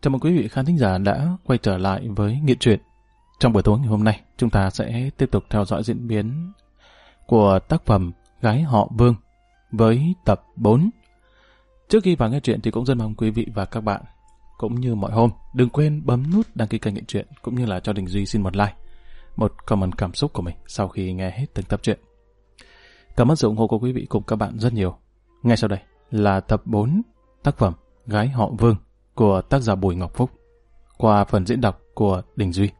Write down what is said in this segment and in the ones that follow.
Chào mừng quý vị khán thính giả đã quay trở lại với Nghiện Truyện. Trong buổi tối ngày hôm nay, chúng ta sẽ tiếp tục theo dõi diễn biến của tác phẩm Gái họ Vương với tập 4. Trước khi vào nghe truyện thì cũng rất mong quý vị và các bạn, cũng như mọi hôm, đừng quên bấm nút đăng ký kênh Nghiện Truyện, cũng như là cho Đình Duy xin một like, một comment cảm xúc của mình sau khi nghe hết từng tập truyện. Cảm ơn sự ủng hộ của quý vị cùng các bạn rất nhiều. Ngay sau đây là tập 4 tác phẩm Gái họ Vương của tác giả Bùi Ngọc Phúc, qua phần diễn đọc của Đình Duy.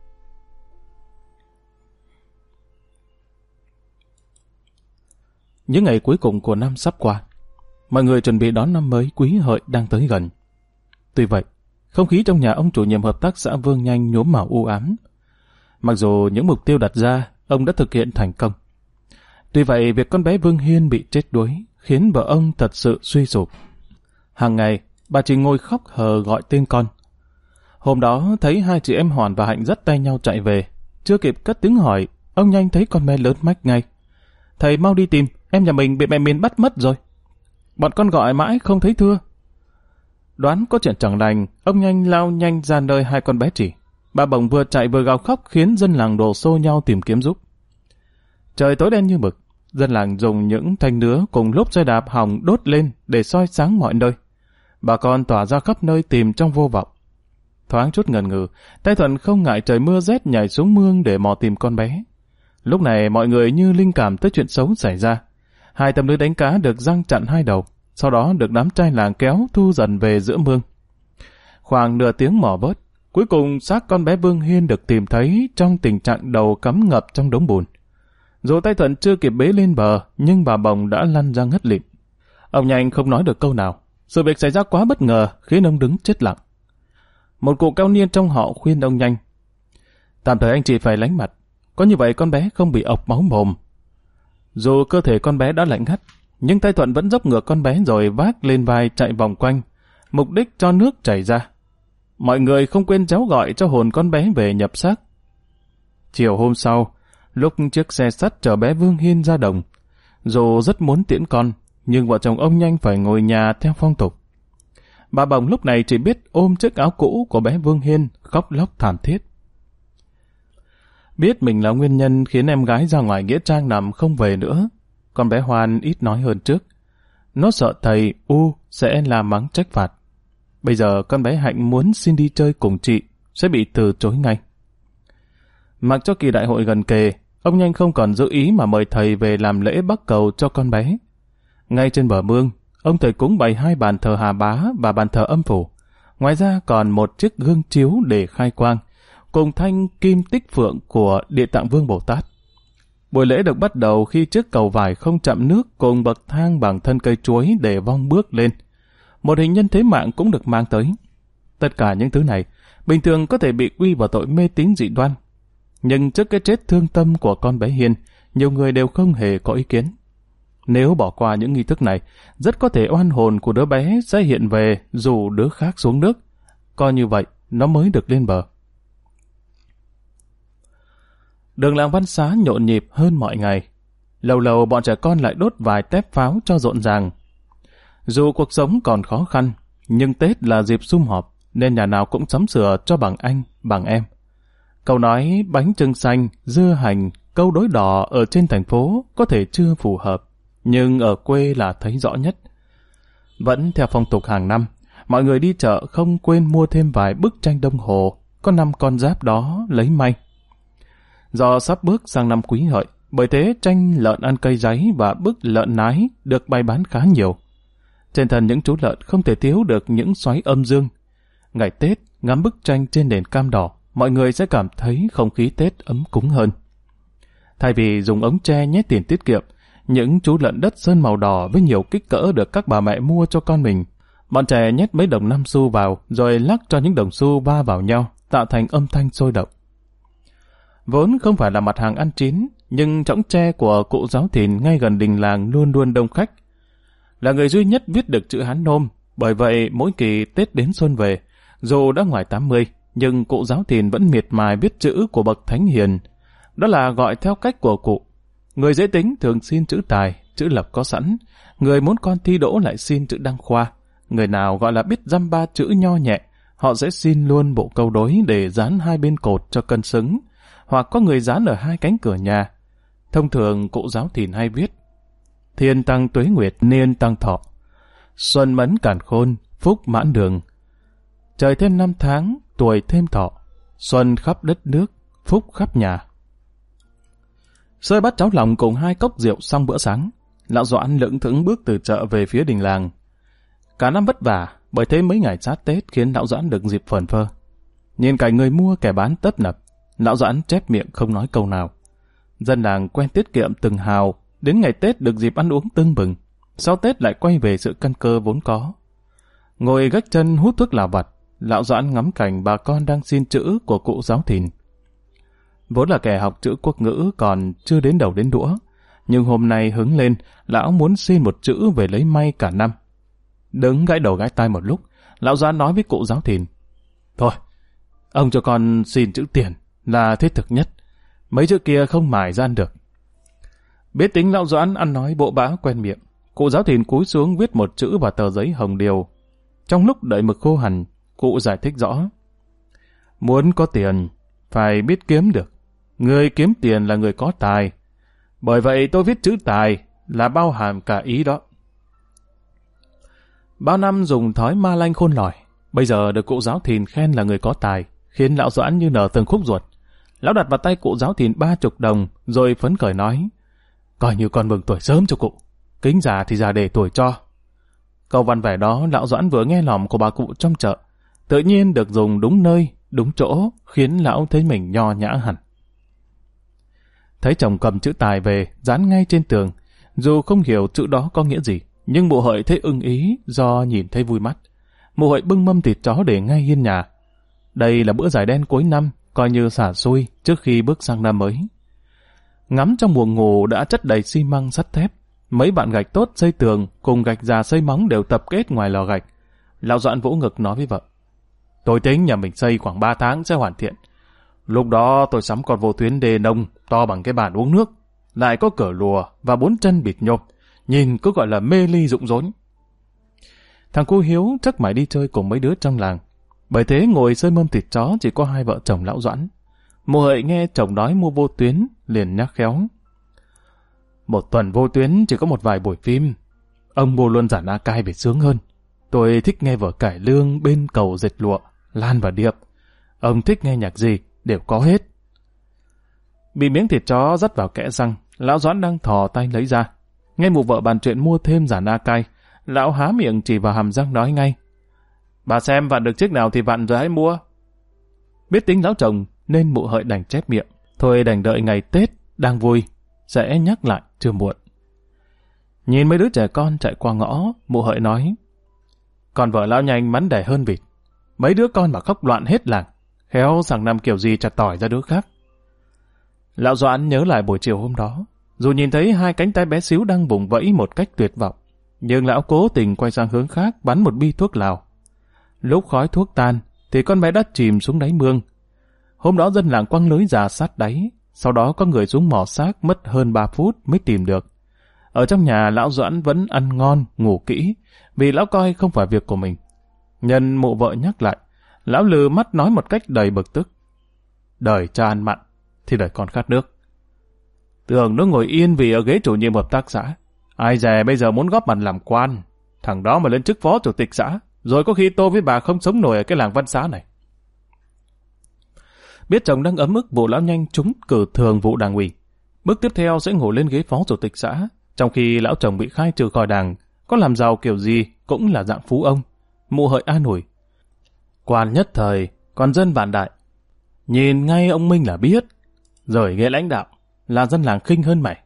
Những ngày cuối cùng của năm sắp qua, mọi người chuẩn bị đón năm mới Quý Hợi đang tới gần. Tuy vậy, không khí trong nhà ông chủ nhiệm hợp tác xã Vương Nhanh nhuốm màu u ám. Mặc dù những mục tiêu đặt ra, ông đã thực hiện thành công. Tuy vậy, việc con bé Vương Hiên bị chết đuối khiến vợ ông thật sự suy sụp. Hàng ngày, bà chỉ ngồi khóc hờ gọi tên con. Hôm đó, thấy hai chị em Hoàn và Hạnh dắt tay nhau chạy về. Chưa kịp cất tiếng hỏi, ông Nhanh thấy con bé lớn mách ngay. Thầy mau đi tìm, em nhà mình bị mẹ Miền bắt mất rồi. Bọn con gọi mãi không thấy thưa. Đoán có chuyện chẳng lành, ông Nhanh lao nhanh ra nơi hai con bé chỉ. Bà Bồng vừa chạy vừa gào khóc khiến dân làng đổ xô nhau tìm kiếm giúp. Trời tối đen như mực, dân làng dùng những thanh nứa cùng lốp xe đạp hỏng đốt lên để soi sáng mọi nơi. Bà con tỏa ra khắp nơi tìm trong vô vọng. Thoáng chút ngần ngừ, Tay Thuận không ngại trời mưa rét nhảy xuống mương để mò tìm con bé. Lúc này mọi người như linh cảm tới chuyện xấu xảy ra. Hai tấm lưới đánh cá được giăng chặn hai đầu, sau đó được đám trai làng kéo thu dần về giữa mương. Khoảng nửa tiếng mò vớt, cuối cùng xác con bé Vương Hiên được tìm thấy trong tình trạng đầu cắm ngập trong đống bùn. Dù Tay Thuận chưa kịp bế lên bờ, nhưng bà Bồng đã lăn ra ngất lịm. Ông Nhanh không nói được câu nào. Sự việc xảy ra quá bất ngờ khiến ông đứng chết lặng. Một cụ cao niên trong họ khuyên ông Nhanh: tạm thời anh chị phải lánh mặt, có như vậy con bé không bị ọc máu mồm. Dù cơ thể con bé đã lạnh ngắt, nhưng Tay Thuận vẫn dốc ngược con bé rồi vác lên vai chạy vòng quanh, mục đích cho nước chảy ra. Mọi người không quên réo gọi cho hồn con bé về nhập xác. Chiều hôm sau, lúc chiếc xe sắt chở bé Vương Hiên ra đồng, dù rất muốn tiễn con, nhưng vợ chồng ông Nhanh phải ngồi nhà theo phong tục. Bà Bồng lúc này chỉ biết ôm chiếc áo cũ của bé Vương Hiên khóc lóc thảm thiết. Biết mình là nguyên nhân khiến em gái ra ngoài nghĩa trang nằm không về nữa, con bé Hoan ít nói hơn trước. Nó sợ thầy U sẽ la mắng trách phạt. Bây giờ con bé Hạnh muốn xin đi chơi cùng chị sẽ bị từ chối ngay. Mặc cho kỳ đại hội gần kề, ông Nhanh không còn giữ ý mà mời thầy về làm lễ bắc cầu cho con bé. Ngay trên bờ mương, ông thầy cúng bày hai bàn thờ Hà Bá và bàn thờ Âm Phủ. Ngoài ra còn một chiếc gương chiếu để khai quang, cùng thanh kim tích phượng của Địa Tạng Vương Bồ Tát. Buổi lễ được bắt đầu khi chiếc cầu vải không chạm nước cùng bậc thang bằng thân cây chuối để vong bước lên. Một hình nhân thế mạng cũng được mang tới. Tất cả những thứ này bình thường có thể bị quy vào tội mê tín dị đoan. Nhưng trước cái chết thương tâm của con bé Hiên, nhiều người đều không hề có ý kiến. Nếu bỏ qua những nghi thức này, rất có thể oan hồn của đứa bé sẽ hiện về dù đứa khác xuống nước. Coi như vậy, nó mới được lên bờ. Đường làng Văn Xá nhộn nhịp hơn mọi ngày. Lâu lâu bọn trẻ con lại đốt vài tép pháo cho rộn ràng. Dù cuộc sống còn khó khăn, nhưng Tết là dịp sum họp, nên nhà nào cũng sắm sửa cho bằng anh, bằng em. Câu nói bánh chưng xanh, dưa hành, câu đối đỏ ở trên thành phố có thể chưa phù hợp, nhưng ở quê là thấy rõ nhất. Vẫn theo phong tục hàng năm, mọi người đi chợ không quên mua thêm vài bức tranh đồng hồ, có 5 con giáp đó lấy may. Do sắp bước sang năm Quý Hợi, bởi thế tranh lợn ăn cây giấy và bức lợn nái được bày bán khá nhiều. Trên thân những chú lợn không thể thiếu được những xoáy âm dương. Ngày Tết, ngắm bức tranh trên nền cam đỏ, mọi người sẽ cảm thấy không khí Tết ấm cúng hơn. Thay vì dùng ống tre nhét tiền tiết kiệm, những chú lợn đất sơn màu đỏ với nhiều kích cỡ được các bà mẹ mua cho con mình. Bọn trẻ nhét mấy đồng 5 xu vào, rồi lắc cho những đồng xu va vào nhau, tạo thành âm thanh sôi động. Vốn không phải là mặt hàng ăn chín, nhưng chõng tre của cụ Giáo Thìn ngay gần đình làng luôn luôn đông khách. Là người duy nhất viết được chữ Hán nôm, bởi vậy mỗi kỳ Tết đến xuân về, dù đã ngoài 80, nhưng cụ Giáo Thìn vẫn miệt mài viết chữ của bậc thánh hiền. Đó là gọi theo cách của cụ. Người dễ tính thường xin chữ tài, chữ lập có sẵn. Người muốn con thi đỗ lại xin chữ đăng khoa. Người nào gọi là biết dăm ba chữ nho nhẹ, họ sẽ xin luôn bộ câu đối để dán hai bên cột cho cân xứng, hoặc có người dán ở hai cánh cửa nhà. Thông thường cụ giáo Thìn hay viết: Thiên tăng tuế nguyệt, niên tăng thọ, xuân mẫn càn khôn, phúc mãn đường. Trời thêm 5 tháng, tuổi thêm thọ, xuân khắp đất nước, phúc khắp nhà. Xơi bát cháo lòng cùng 2 cốc rượu xong bữa sáng, lão Doãn lững thững bước từ chợ về phía đình làng. Cả năm vất vả, bởi thế mấy ngày sát Tết khiến lão Doãn được dịp phờn phơ. Nhìn cảnh người mua kẻ bán tấp nập, lão Doãn chép miệng không nói câu nào. Dân làng quen tiết kiệm từng hào, đến ngày Tết được dịp ăn uống tưng bừng, sau Tết lại quay về sự căn cơ vốn có. Ngồi gách chân hút thuốc lào vặt, lão Doãn ngắm cảnh bà con đang xin chữ của cụ giáo Thìn. Vốn là kẻ học chữ quốc ngữ còn chưa đến đầu đến đũa, nhưng hôm nay hứng lên, lão muốn xin một chữ về lấy may cả năm. Đứng gãi đầu gãi tai một lúc, lão Doãn nói với cụ giáo Thìn: Thôi, ông cho con xin chữ tiền là thiết thực nhất, mấy chữ kia không mài gian được. Biết tính lão Doãn ăn nói bộ bã quen miệng, cụ giáo Thìn cúi xuống viết một chữ vào tờ giấy hồng điều. Trong lúc đợi mực khô hẳn, cụ giải thích rõ: Muốn có tiền, phải biết kiếm được. Người kiếm tiền là người có tài. Bởi vậy tôi viết chữ tài là bao hàm cả ý đó. Bao năm dùng thói ma lanh khôn lỏi, bây giờ được cụ giáo Thìn khen là người có tài, khiến lão Doãn như nở từng khúc ruột. Lão đặt vào tay cụ giáo Thìn 30 đồng, rồi phấn khởi nói: Coi như con mừng tuổi sớm cho cụ, kính già thì già để tuổi cho. Câu văn vẻ đó lão Doãn vừa nghe lòng của bà cụ trong chợ, tự nhiên được dùng đúng nơi, đúng chỗ, khiến lão thấy mình nho nhã hẳn. Thấy chồng cầm chữ tài về, dán ngay trên tường, dù không hiểu chữ đó có nghĩa gì, nhưng mụ Hợi thấy ưng ý do nhìn thấy vui mắt. Mụ Hợi bưng mâm thịt chó để ngay hiên nhà. Đây là bữa giải đen cuối năm, coi như xả xui trước khi bước sang năm mới. Ngắm trong buồng ngủ đã chất đầy xi măng sắt thép, mấy bạn gạch tốt xây tường cùng gạch già xây móng đều tập kết ngoài lò gạch. Lão Doãn vỗ ngực nói với vợ: Tôi tính nhà mình xây khoảng 3 tháng sẽ hoàn thiện. Lúc đó tôi sắm con vô tuyến đê nông to bằng cái bàn uống nước, lại có cửa lùa và 4 chân bịt nhộp, nhìn cứ gọi là mê ly rụng rốn. Thằng cu Hiếu chắc mải đi chơi cùng mấy đứa trong làng, bởi thế ngồi xơi mâm thịt chó chỉ có 2 vợ chồng lão Doãn. Mụ Hợi nghe chồng nói mua vô tuyến, liền nhắc khéo: Một tuần vô tuyến chỉ có một vài buổi phim, ông mua luôn Giản A Cai về sướng hơn. Tôi thích nghe vở cải lương bên cầu dệt lụa, Lan và Điệp. Ông thích nghe nhạc gì đều có hết. Bị miếng thịt chó dắt vào kẽ răng, lão Doãn đang thò tay lấy ra. Nghe mụ vợ bàn chuyện mua thêm Giản A Cai, lão há miệng chỉ vào hàm răng nói ngay: Bà xem vặn được chiếc nào thì vặn rồi hãy mua. Biết tính lão chồng nên mụ Hợi đành chép miệng. Thôi đành đợi ngày Tết đang vui sẽ nhắc lại chưa muộn. Nhìn mấy đứa trẻ con chạy qua ngõ, mụ Hợi nói: Con vợ lão nhanh mắn đẻ hơn vịt. Mấy đứa con mà khóc loạn hết làng, khéo sang năm kiểu gì chặt tỏi ra đứa khác. Lão Doãn nhớ lại buổi chiều hôm đó, dù nhìn thấy 2 cánh tay bé xíu đang vùng vẫy một cách tuyệt vọng, nhưng lão cố tình quay sang hướng khác bắn một bi thuốc lào. Lúc khói thuốc tan thì con bé đã chìm xuống đáy mương. Hôm đó dân làng quăng lưới già sát đáy, sau đó có người xuống mò xác mất hơn 3 phút mới tìm được. Ở trong nhà lão Doãn vẫn ăn ngon, ngủ kỹ, vì lão coi không phải việc của mình. Nhân mụ vợ nhắc lại, lão lừ mắt nói một cách đầy bực tức: Đời cha ăn mặn thì đời con khát nước. Tưởng nó ngồi yên vì ở ghế chủ nhiệm hợp tác xã, ai dè bây giờ muốn góp mặt làm quan. Thằng đó mà lên chức phó chủ tịch xã, rồi có khi tôi với bà không sống nổi ở cái làng Văn Xá này. Biết chồng đang ấm ức vụ lão nhanh trúng cử thường vụ đảng ủy, bước tiếp theo sẽ ngồi lên ghế phó chủ tịch xã, trong khi lão chồng bị khai trừ khỏi đảng, có làm giàu kiểu gì cũng là dạng phú ông. Mụ Hợi an ủi: Quan nhất thời, còn dân vạn đại. Nhìn ngay ông Minh là biết, rồi ghế lãnh đạo là dân làng khinh hơn mày.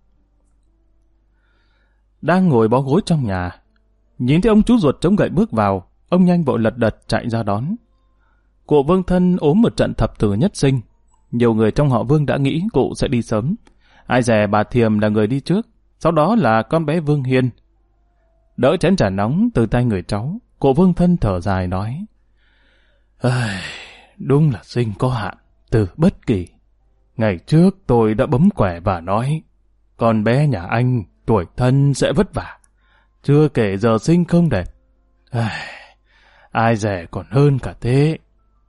Đang ngồi bó gối trong nhà, nhìn thấy ông chú ruột chống gậy bước vào, ông nhanh vội lật đật chạy ra đón. Cụ Vương Thân ốm một trận thập tử nhất sinh. Nhiều người trong họ Vương đã nghĩ cụ sẽ đi sớm. Ai dè bà Thiềm là người đi trước, sau đó là con bé Vương Hiên. Đỡ chén trà nóng từ tay người cháu, cụ Vương Thân thở dài nói: Đúng là sinh có hạn, từ bất kỳ. Ngày trước tôi đã bấm quẻ và nói, con bé nhà anh tuổi thân sẽ vất vả, chưa kể giờ sinh không đẹp. ai rẻ còn hơn cả thế.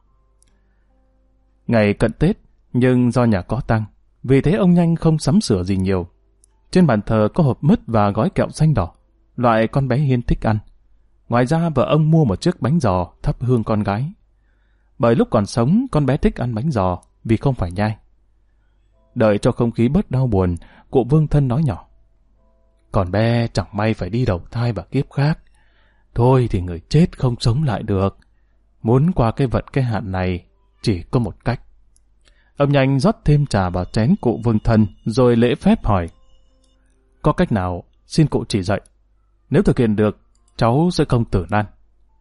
Ngày cận Tết, nhưng do nhà có tăng, vì thế ông Nhanh không sắm sửa gì nhiều. Trên bàn thờ có hộp mứt và gói kẹo xanh đỏ, loại con bé Hiên thích ăn. Ngoài ra vợ ông mua một chiếc bánh giò thắp hương con gái. Bởi lúc còn sống, con bé thích ăn bánh giò vì không phải nhai. Đợi cho không khí bớt đau buồn, cụ Vương Thân nói nhỏ. Còn bé chẳng may phải đi đầu thai vào kiếp khác. Thôi thì người chết không sống lại được. Muốn qua cái vận cái hạn này, chỉ có một cách. Ông Nhanh rót thêm trà vào chén cụ Vương Thân, rồi lễ phép hỏi. Có cách nào, xin cụ chỉ dạy. Nếu thực hiện được, cháu sẽ không tử nan.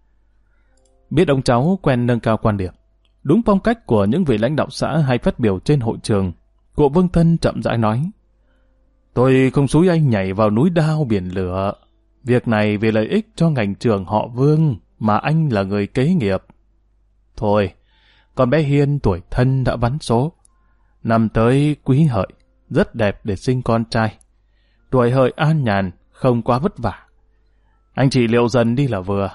Biết ông cháu quen nâng cao quan điểm. Đúng phong cách của những vị lãnh đạo xã hay phát biểu trên hội trường, cụ Vương Thân chậm rãi nói. Tôi không xúi anh nhảy vào núi đao biển lửa. Việc này vì lợi ích cho ngành trường họ Vương, mà anh là người kế nghiệp. Thôi, con bé Hiên tuổi thân đã vắn số. Năm tới Quý Hợi, rất đẹp để sinh con trai. Tuổi Hợi an nhàn, không quá vất vả. Anh chị liệu dần đi là vừa.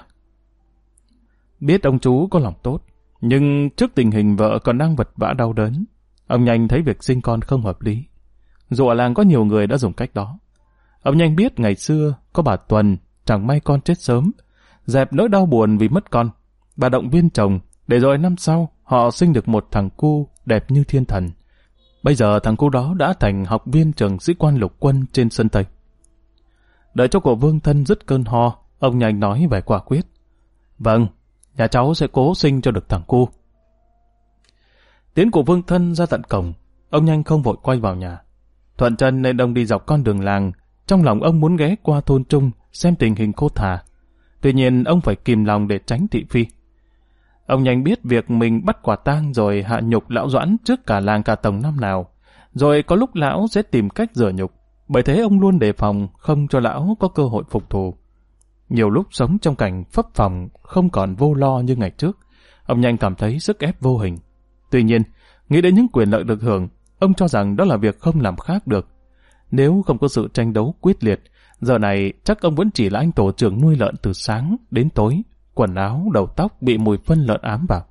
Biết ông chú có lòng tốt, nhưng trước tình hình vợ còn đang vật vã đau đớn, ông Nhanh thấy việc sinh con không hợp lý. Dù ở làng có nhiều người đã dùng cách đó. Ông Nhanh biết ngày xưa có bà Tuần chẳng may con chết sớm, dẹp nỗi đau buồn vì mất con. Bà động viên chồng, để rồi năm sau họ sinh được một thằng cu đẹp như thiên thần. Bây giờ thằng cu đó đã thành học viên trường sĩ quan lục quân trên sân Tây. Đợi cho cụ Vương Thân dứt cơn ho, ông Nhanh nói vẻ quả quyết. Vâng, nhà cháu sẽ cố sinh cho được thằng cu. Tiến cụ Vương Thân ra tận cổng, ông Nhanh không vội quay vào nhà. Thuận chân nên ông đi dọc con đường làng, trong lòng ông muốn ghé qua thôn Trung xem tình hình cô Thà. Tuy nhiên ông phải kìm lòng để tránh thị phi. Ông Nhanh biết việc mình bắt quả tang rồi hạ nhục lão Doãn trước cả làng cả tổng năm nào, rồi có lúc lão sẽ tìm cách rửa nhục. Bởi thế ông luôn đề phòng không cho lão có cơ hội phục thù. Nhiều lúc sống trong cảnh phấp phồng không còn vô lo như ngày trước, ông Nhanh cảm thấy sức ép vô hình. Tuy nhiên, nghĩ đến những quyền lợi được hưởng, ông cho rằng đó là việc không làm khác được. Nếu không có sự tranh đấu quyết liệt, giờ này chắc ông vẫn chỉ là anh tổ trưởng nuôi lợn từ sáng đến tối, quần áo, đầu tóc bị mùi phân lợn ám vào.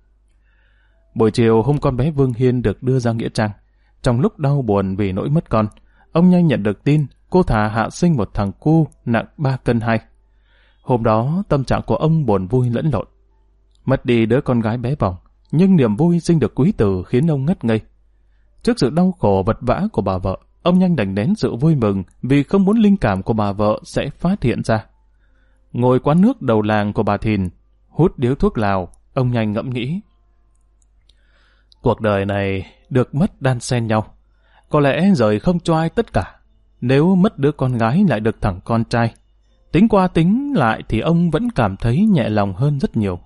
Buổi chiều hôm con bé Vương Hiên được đưa ra nghĩa trang. Trong lúc đau buồn vì nỗi mất con, ông Nhanh nhận được tin cô Thà hạ sinh một thằng cu nặng 3 cân 2. Hôm đó tâm trạng của ông buồn vui lẫn lộn. Mất đi đứa con gái bé bỏng, nhưng niềm vui sinh được quý tử khiến ông ngất ngây. Trước sự đau khổ vật vã của bà vợ, ông Nhanh đành nén sự vui mừng vì không muốn linh cảm của bà vợ sẽ phát hiện ra. Ngồi quán nước đầu làng của bà Thìn, hút điếu thuốc lào, ông Nhanh ngẫm nghĩ. Cuộc đời này được mất đan xen nhau. Có lẽ rời không cho ai tất cả. Nếu mất đứa con gái lại được thằng con trai, tính qua tính lại thì ông vẫn cảm thấy nhẹ lòng hơn rất nhiều.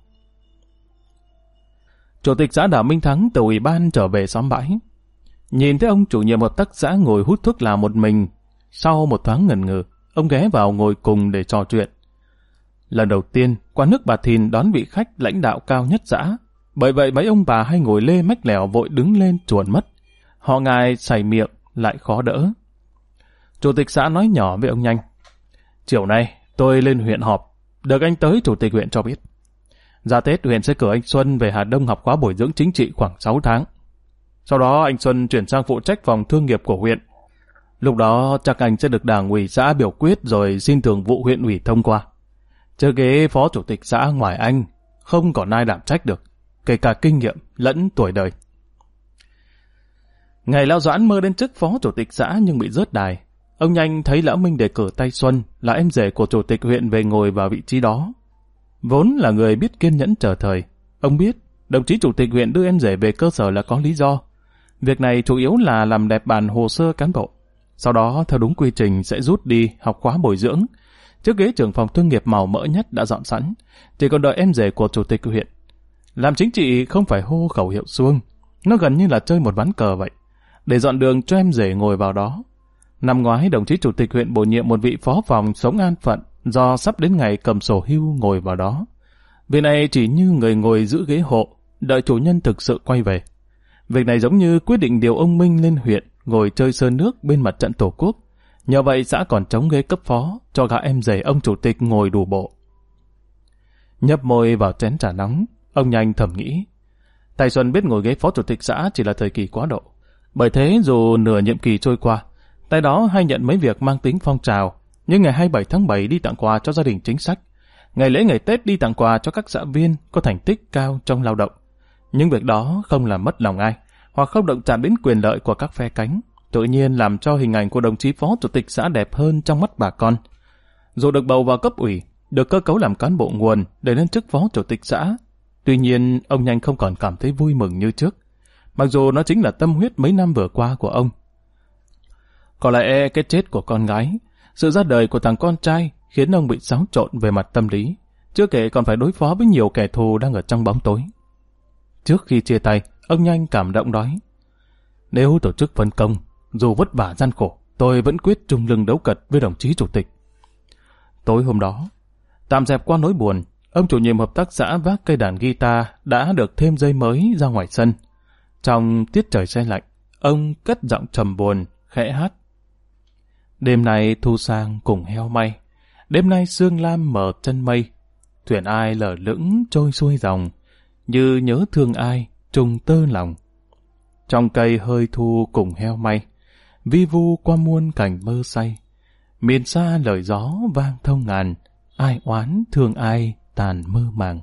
Chủ tịch xã Đào Minh Thắng từ ủy ban trở về xóm bãi. Nhìn thấy ông chủ nhiệm hợp tác xã ngồi hút thuốc lào một mình, sau một thoáng ngần ngừ, ông ghé vào ngồi cùng để trò chuyện. Lần đầu tiên, quán nước bà Thìn đón vị khách lãnh đạo cao nhất xã. Bởi vậy mấy ông bà hay ngồi lê mách lèo vội đứng lên chuồn mất. Họ ngại sảy miệng, lại khó đỡ. Chủ tịch xã nói nhỏ với ông Nhanh. Chiều nay, tôi lên huyện họp, được anh tới chủ tịch huyện cho biết. Ra Tết huyện sẽ cử anh Xuân về Hà Đông học khóa bồi dưỡng chính trị khoảng 6 tháng. Sau đó anh Xuân chuyển sang phụ trách phòng thương nghiệp của huyện. Lúc đó chắc anh sẽ được đảng ủy xã biểu quyết rồi xin thường vụ huyện ủy thông qua. Chứ ghế phó chủ tịch xã ngoài anh, không còn ai đảm trách được, kể cả kinh nghiệm lẫn tuổi đời. Ngày lão Doãn mơ đến chức phó chủ tịch xã nhưng bị rớt đài. Ông Nhanh thấy lão Minh đề cử tay Xuân là em rể của chủ tịch huyện về ngồi vào vị trí đó. Vốn là người biết kiên nhẫn chờ thời, ông biết đồng chí chủ tịch huyện đưa em rể về cơ sở là có lý do. Việc này chủ yếu là làm đẹp bản hồ sơ cán bộ. Sau đó theo đúng quy trình sẽ rút đi học khóa bồi dưỡng. Chiếc ghế trưởng phòng thương nghiệp màu mỡ nhất đã dọn sẵn, chỉ còn đợi em rể của chủ tịch huyện. Làm chính trị không phải hô khẩu hiệu suông, nó gần như là chơi một ván cờ vậy, để dọn đường cho em rể ngồi vào đó. Năm ngoái đồng chí chủ tịch huyện bổ nhiệm một vị phó phòng sống an phận do sắp đến ngày cầm sổ hưu ngồi vào đó. Vị này chỉ như người ngồi giữ ghế hộ, đợi chủ nhân thực sự quay về. Việc này giống như quyết định điều ông Minh lên huyện ngồi chơi sơn nước bên mặt trận Tổ quốc. Nhờ vậy xã còn trống ghế cấp phó cho gã em rể ông chủ tịch ngồi đủ bộ. Nhấp môi vào chén trà nóng, ông nhanh thầm nghĩ. Tài Xuân biết ngồi ghế phó chủ tịch xã chỉ là thời kỳ quá độ. Bởi thế dù nửa nhiệm kỳ trôi qua, tại đó hay nhận mấy việc mang tính phong trào, như ngày 27 tháng 7 đi tặng quà cho gia đình chính sách, ngày lễ ngày Tết đi tặng quà cho các xã viên có thành tích cao trong lao động. Những việc đó không làm mất lòng ai, hoặc không động chạm đến quyền lợi của các phe cánh, tự nhiên làm cho hình ảnh của đồng chí phó chủ tịch xã đẹp hơn trong mắt bà con. Dù được bầu vào cấp ủy, được cơ cấu làm cán bộ nguồn để lên chức phó chủ tịch xã, tuy nhiên ông nhanh không còn cảm thấy vui mừng như trước, mặc dù nó chính là tâm huyết mấy năm vừa qua của ông. Có lẽ cái chết của con gái, sự ra đời của thằng con trai khiến ông bị xáo trộn về mặt tâm lý, chưa kể còn phải đối phó với nhiều kẻ thù đang ở trong bóng tối. Trước khi chia tay, ông nhanh cảm động nói: nếu tổ chức phân công, dù vất vả gian khổ, tôi vẫn quyết trung lưng đấu cật với đồng chí chủ tịch. Tối hôm đó, tạm dẹp qua nỗi buồn, ông chủ nhiệm hợp tác xã vác cây đàn guitar đã được thêm dây mới ra ngoài sân. Trong tiết trời se lạnh, ông cất giọng trầm buồn, khẽ hát: đêm nay thu sang cùng heo may, đêm nay sương lam mở chân mây, thuyền ai lở lững trôi xuôi dòng, như nhớ thương ai trùng tơ lòng. Trong cây hơi thu cùng heo may, vi vu qua muôn cảnh mơ say, miền xa lời gió vang thông ngàn, ai oán thương ai tàn mơ màng.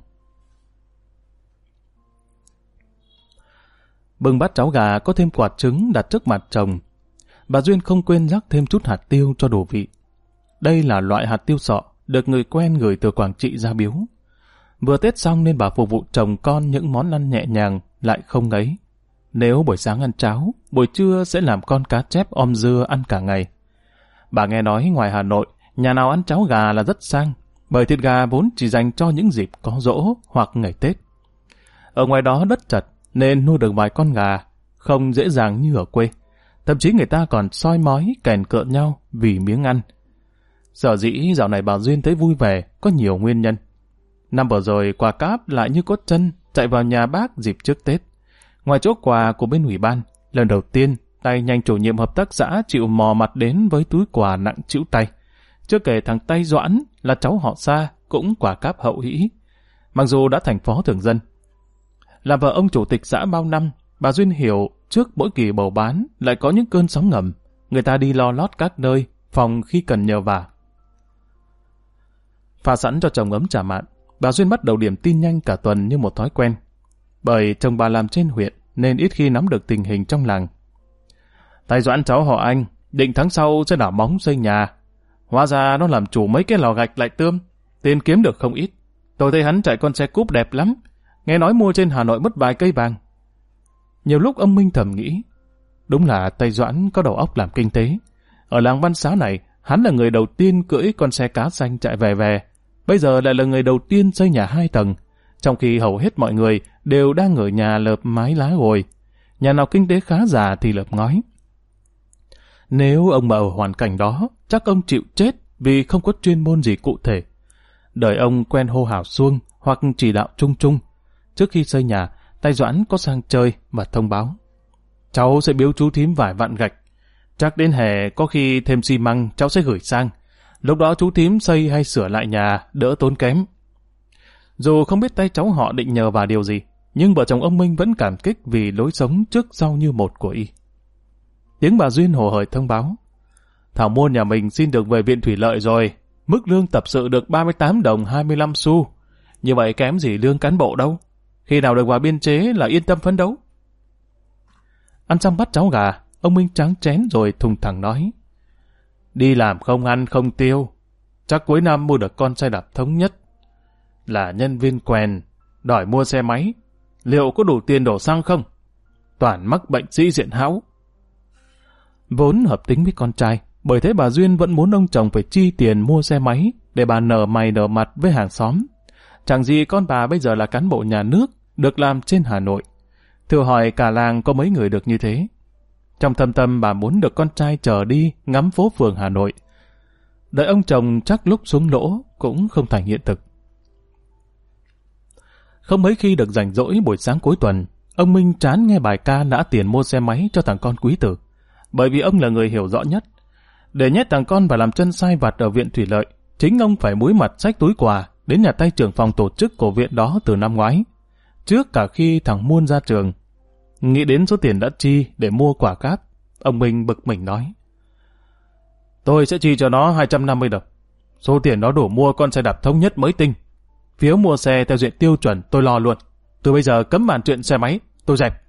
Bưng bát cháo gà có thêm quạt trứng đặt trước mặt chồng, bà Duyên không quên rắc thêm chút hạt tiêu cho đủ vị. Đây là loại hạt tiêu sọ được người quen gửi từ Quảng Trị ra biếu. Vừa Tết xong nên bà phục vụ chồng con những món ăn nhẹ nhàng, lại không ngấy. Nếu buổi sáng ăn cháo, buổi trưa sẽ làm con cá chép om dưa ăn cả ngày. Bà nghe nói ngoài Hà Nội, nhà nào ăn cháo gà là rất sang, bởi thịt gà vốn chỉ dành cho những dịp có giỗ hoặc ngày Tết. Ở ngoài đó đất chật nên nuôi được vài con gà, không dễ dàng như ở quê. Thậm chí người ta còn soi mói kèn cợt nhau vì miếng ăn. Sở dĩ dạo này bà Duyên thấy vui vẻ có nhiều nguyên nhân. Năm vừa rồi quà cáp lại như cốt chân chạy vào nhà bác dịp trước Tết. Ngoài chỗ quà của bên ủy ban, lần đầu tiên tay nhanh chủ nhiệm hợp tác xã chịu mò mặt đến với túi quà nặng trĩu tay. Chưa kể thằng Tay Doãn là cháu họ Sa cũng quà cáp hậu hĩ. Mặc dù đã thành phó thường dân, là vợ ông chủ tịch xã bao năm, bà Duyên hiểu trước mỗi kỳ bầu bán lại có những cơn sóng ngầm, người ta đi lo lót các nơi, phòng khi cần nhờ vả. Pha sẵn cho chồng ấm trà mạn, bà Duyên bắt đầu điểm tin nhanh cả tuần như một thói quen. Bởi chồng bà làm trên huyện nên ít khi nắm được tình hình trong làng. Tay Doãn cháu họ Anh, định tháng sau sẽ đảo móng xây nhà. Hóa ra nó làm chủ mấy cái lò gạch lại tươm, tiền kiếm được không ít. Tôi thấy hắn chạy con xe cúp đẹp lắm, nghe nói mua trên Hà Nội mất vài cây vàng. Nhiều lúc ông Minh thầm nghĩ, đúng là Tay Doãn có đầu óc làm kinh tế. Ở làng Văn Xá này, hắn là người đầu tiên cưỡi con xe cá xanh chạy về, bây giờ lại là người đầu tiên xây nhà 2 tầng, trong khi hầu hết mọi người đều đang ở nhà lợp mái lá gồi. Nhà nào kinh tế khá giả thì lợp ngói. Nếu ông mà ở hoàn cảnh đó, chắc ông chịu chết vì không có chuyên môn gì cụ thể. Đời ông quen hô hào suông hoặc chỉ đạo chung chung. Trước khi xây nhà, Tay Doãn có sang chơi và thông báo: cháu sẽ biếu chú thím vài vạn gạch. Chắc đến hè có khi thêm xi măng cháu sẽ gửi sang. Lúc đó chú thím xây hay sửa lại nhà đỡ tốn kém. Dù không biết tay cháu họ định nhờ vào điều gì, nhưng vợ chồng ông Minh vẫn cảm kích vì lối sống trước sau như một của y. Tiếng bà Duyên hồ hởi thông báo: Thảo Môn nhà mình xin được về viện thủy lợi rồi, mức lương tập sự được 38 đồng 25 xu. Như vậy kém gì lương cán bộ đâu. Khi nào được vào biên chế là yên tâm phấn đấu. Ăn xong bát cháo gà, ông Minh tráng chén rồi thùng thẳng nói: đi làm không ăn không tiêu, chắc cuối năm mua được con xe đạp thống nhất. Là nhân viên quèn, đòi mua xe máy, liệu có đủ tiền đổ xăng không? Toàn mắc bệnh sĩ diện hão. Vốn hợp tính với con trai, bởi thế bà Duyên vẫn muốn ông chồng phải chi tiền mua xe máy để bà nở mày nở mặt với hàng xóm. Chẳng gì con bà bây giờ là cán bộ nhà nước, được làm trên Hà Nội. Thử hỏi cả làng có mấy người được như thế. Trong thâm tâm bà muốn được con trai chở đi ngắm phố phường Hà Nội. Đợi ông chồng chắc lúc xuống lỗ cũng không thành hiện thực. Không mấy khi được rảnh rỗi buổi sáng cuối tuần, ông Minh chán nghe bài ca nã tiền mua xe máy cho thằng con quý tử. Bởi vì ông là người hiểu rõ nhất. Để nhét thằng con vào làm chân sai vặt ở viện thủy lợi, chính ông phải múi mặt xách túi quà, đến nhà tay trưởng phòng tổ chức của viện đó từ năm ngoái, trước cả khi thằng Muôn ra trường. Nghĩ đến số tiền đã chi để mua quả cáp, ông Minh bực mình nói: Tôi sẽ chi cho nó 250 đồng. Số tiền đó đủ mua con xe đạp thống nhất mới tinh. Phiếu mua xe theo diện tiêu chuẩn tôi lo luôn. Từ bây giờ cấm bàn chuyện xe máy, tôi dẹp.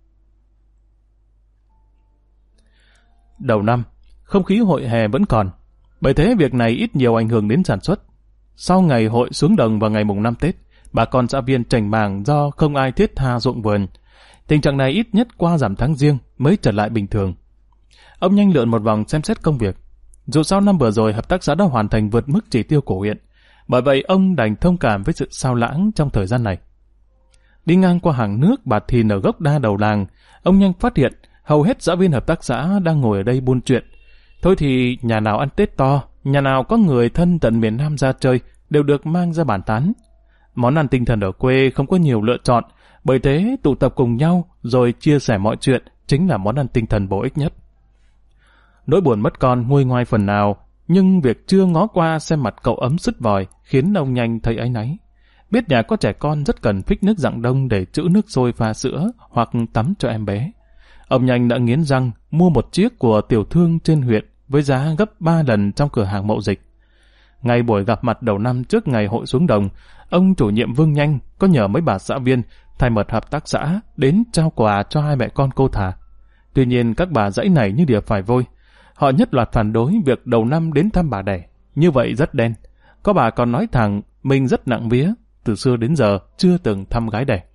Đầu năm, không khí hội hè vẫn còn. Bởi thế việc này ít nhiều ảnh hưởng đến sản xuất. Sau ngày hội xuống đồng vào ngày mùng 5 Tết, bà con xã viên trành màng do không ai thiết tha ruộng vườn. Tình trạng này ít nhất qua rằm tháng Giêng mới trở lại bình thường. Ông nhanh lượn một vòng xem xét công việc. Dù sau năm vừa rồi hợp tác xã đã hoàn thành vượt mức chỉ tiêu của huyện, bởi vậy ông đành thông cảm với sự sao lãng trong thời gian này. Đi ngang qua hàng nước Bà Thìn ở gốc đa đầu làng, ông nhanh phát hiện hầu hết xã viên hợp tác xã đang ngồi ở đây buôn chuyện. Thôi thì nhà nào ăn Tết to, nhà nào có người thân tận miền Nam ra chơi đều được mang ra bàn tán. Món ăn tinh thần ở quê không có nhiều lựa chọn, bởi thế tụ tập cùng nhau rồi chia sẻ mọi chuyện chính là món ăn tinh thần bổ ích nhất. Nỗi buồn mất con nguôi ngoai phần nào, nhưng việc chưa ngó qua xem mặt cậu ấm sứt vòi khiến ông nhanh thấy áy náy. Biết nhà có trẻ con rất cần phích nước rạng đông để trữ nước sôi pha sữa hoặc tắm cho em bé. Ông nhanh đã nghiến răng mua một chiếc của tiểu thương trên huyện với giá gấp 3 lần trong cửa hàng Mậu Dịch. Ngày buổi gặp mặt đầu năm trước ngày hội xuống đồng, ông chủ nhiệm Vương Nhanh có nhờ mấy bà xã viên thay mặt hợp tác xã đến trao quà cho hai mẹ con cô Thà. Tuy nhiên các bà dãy này như đỉa phải vôi. Họ nhất loạt phản đối việc đầu năm đến thăm bà đẻ, như vậy rất đen. Có bà còn nói thẳng mình rất nặng vía, từ xưa đến giờ chưa từng thăm gái đẻ.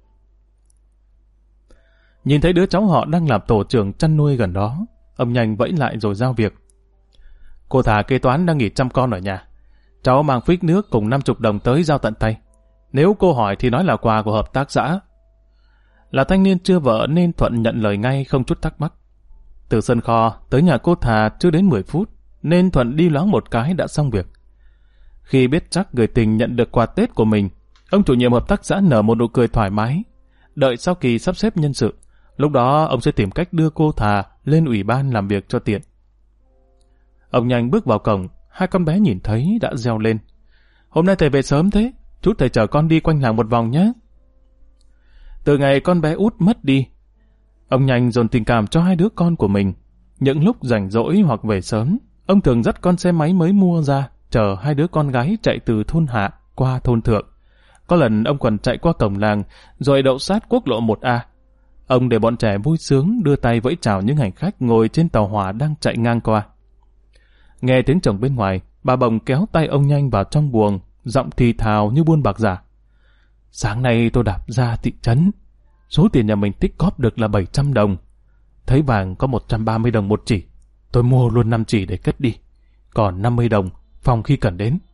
Nhìn thấy đứa cháu họ đang làm tổ trưởng chăn nuôi gần đó, ông nhanh vẫy lại rồi giao việc. Cô Thà kế toán đang nghỉ chăm con ở nhà. Cháu mang phích nước cùng 50 đồng tới giao tận tay. Nếu cô hỏi thì nói là quà của hợp tác xã. Là thanh niên chưa vợ nên Thuận nhận lời ngay không chút thắc mắc. Từ sân kho tới nhà cô Thà chưa đến 10 phút, nên Thuận đi loáng một cái đã xong việc. Khi biết chắc người tình nhận được quà Tết của mình, ông chủ nhiệm hợp tác xã nở một nụ cười thoải mái. Đợi sau kỳ sắp xếp nhân sự, lúc đó ông sẽ tìm cách đưa cô Thà lên ủy ban làm việc cho tiện. Ông nhanh bước vào cổng, hai con bé nhìn thấy đã reo lên. Hôm nay thầy về sớm thế, chút thầy chở con đi quanh làng một vòng nhé. Từ ngày con bé út mất đi, ông nhanh dồn tình cảm cho hai đứa con của mình. Những lúc rảnh rỗi hoặc về sớm, ông thường dắt con xe máy mới mua ra, chở hai đứa con gái chạy từ thôn hạ qua thôn thượng. Có lần ông còn chạy qua cổng làng, rồi đậu sát quốc lộ 1A. Ông để bọn trẻ vui sướng đưa tay vẫy chào những hành khách ngồi trên tàu hỏa đang chạy ngang qua. Nghe tiếng chồng bên ngoài, bà Bồng kéo tay ông nhanh vào trong buồng, giọng thì thào như buôn bạc giả. Sáng nay tôi đạp ra thị trấn, số tiền nhà mình tích cóp được là 700 đồng. Thấy vàng có 130 đồng một chỉ, tôi mua luôn 5 chỉ để cất đi. Còn 50 đồng, phòng khi cần đến.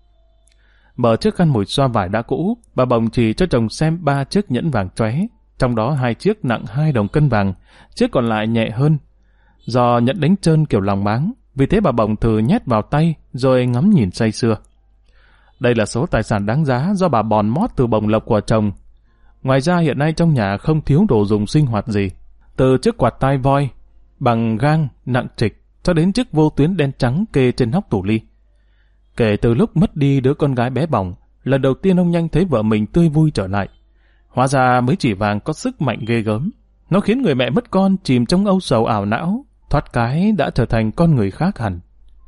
Mở chiếc khăn mùi xoa vải đã cũ, bà Bồng chỉ cho chồng xem 3 chiếc nhẫn vàng chóe, trong đó 2 chiếc nặng 2 đồng cân vàng, chiếc còn lại nhẹ hơn. Do nhẫn đánh trơn kiểu lòng máng, vì thế bà Bồng thử nhét vào tay rồi ngắm nhìn say sưa. Đây là số tài sản đáng giá do bà bòn mót từ bồng lộc của chồng. Ngoài ra hiện nay trong nhà không thiếu đồ dùng sinh hoạt gì. Từ chiếc quạt tai voi bằng gang nặng trịch cho đến chiếc vô tuyến đen trắng kê trên nóc tủ ly. Kể từ lúc mất đi đứa con gái bé bỏng, lần đầu tiên ông nhanh thấy vợ mình tươi vui trở lại. Hóa ra mấy chỉ vàng có sức mạnh ghê gớm. Nó khiến người mẹ mất con chìm trong âu sầu ảo não, thoát cái đã trở thành con người khác hẳn.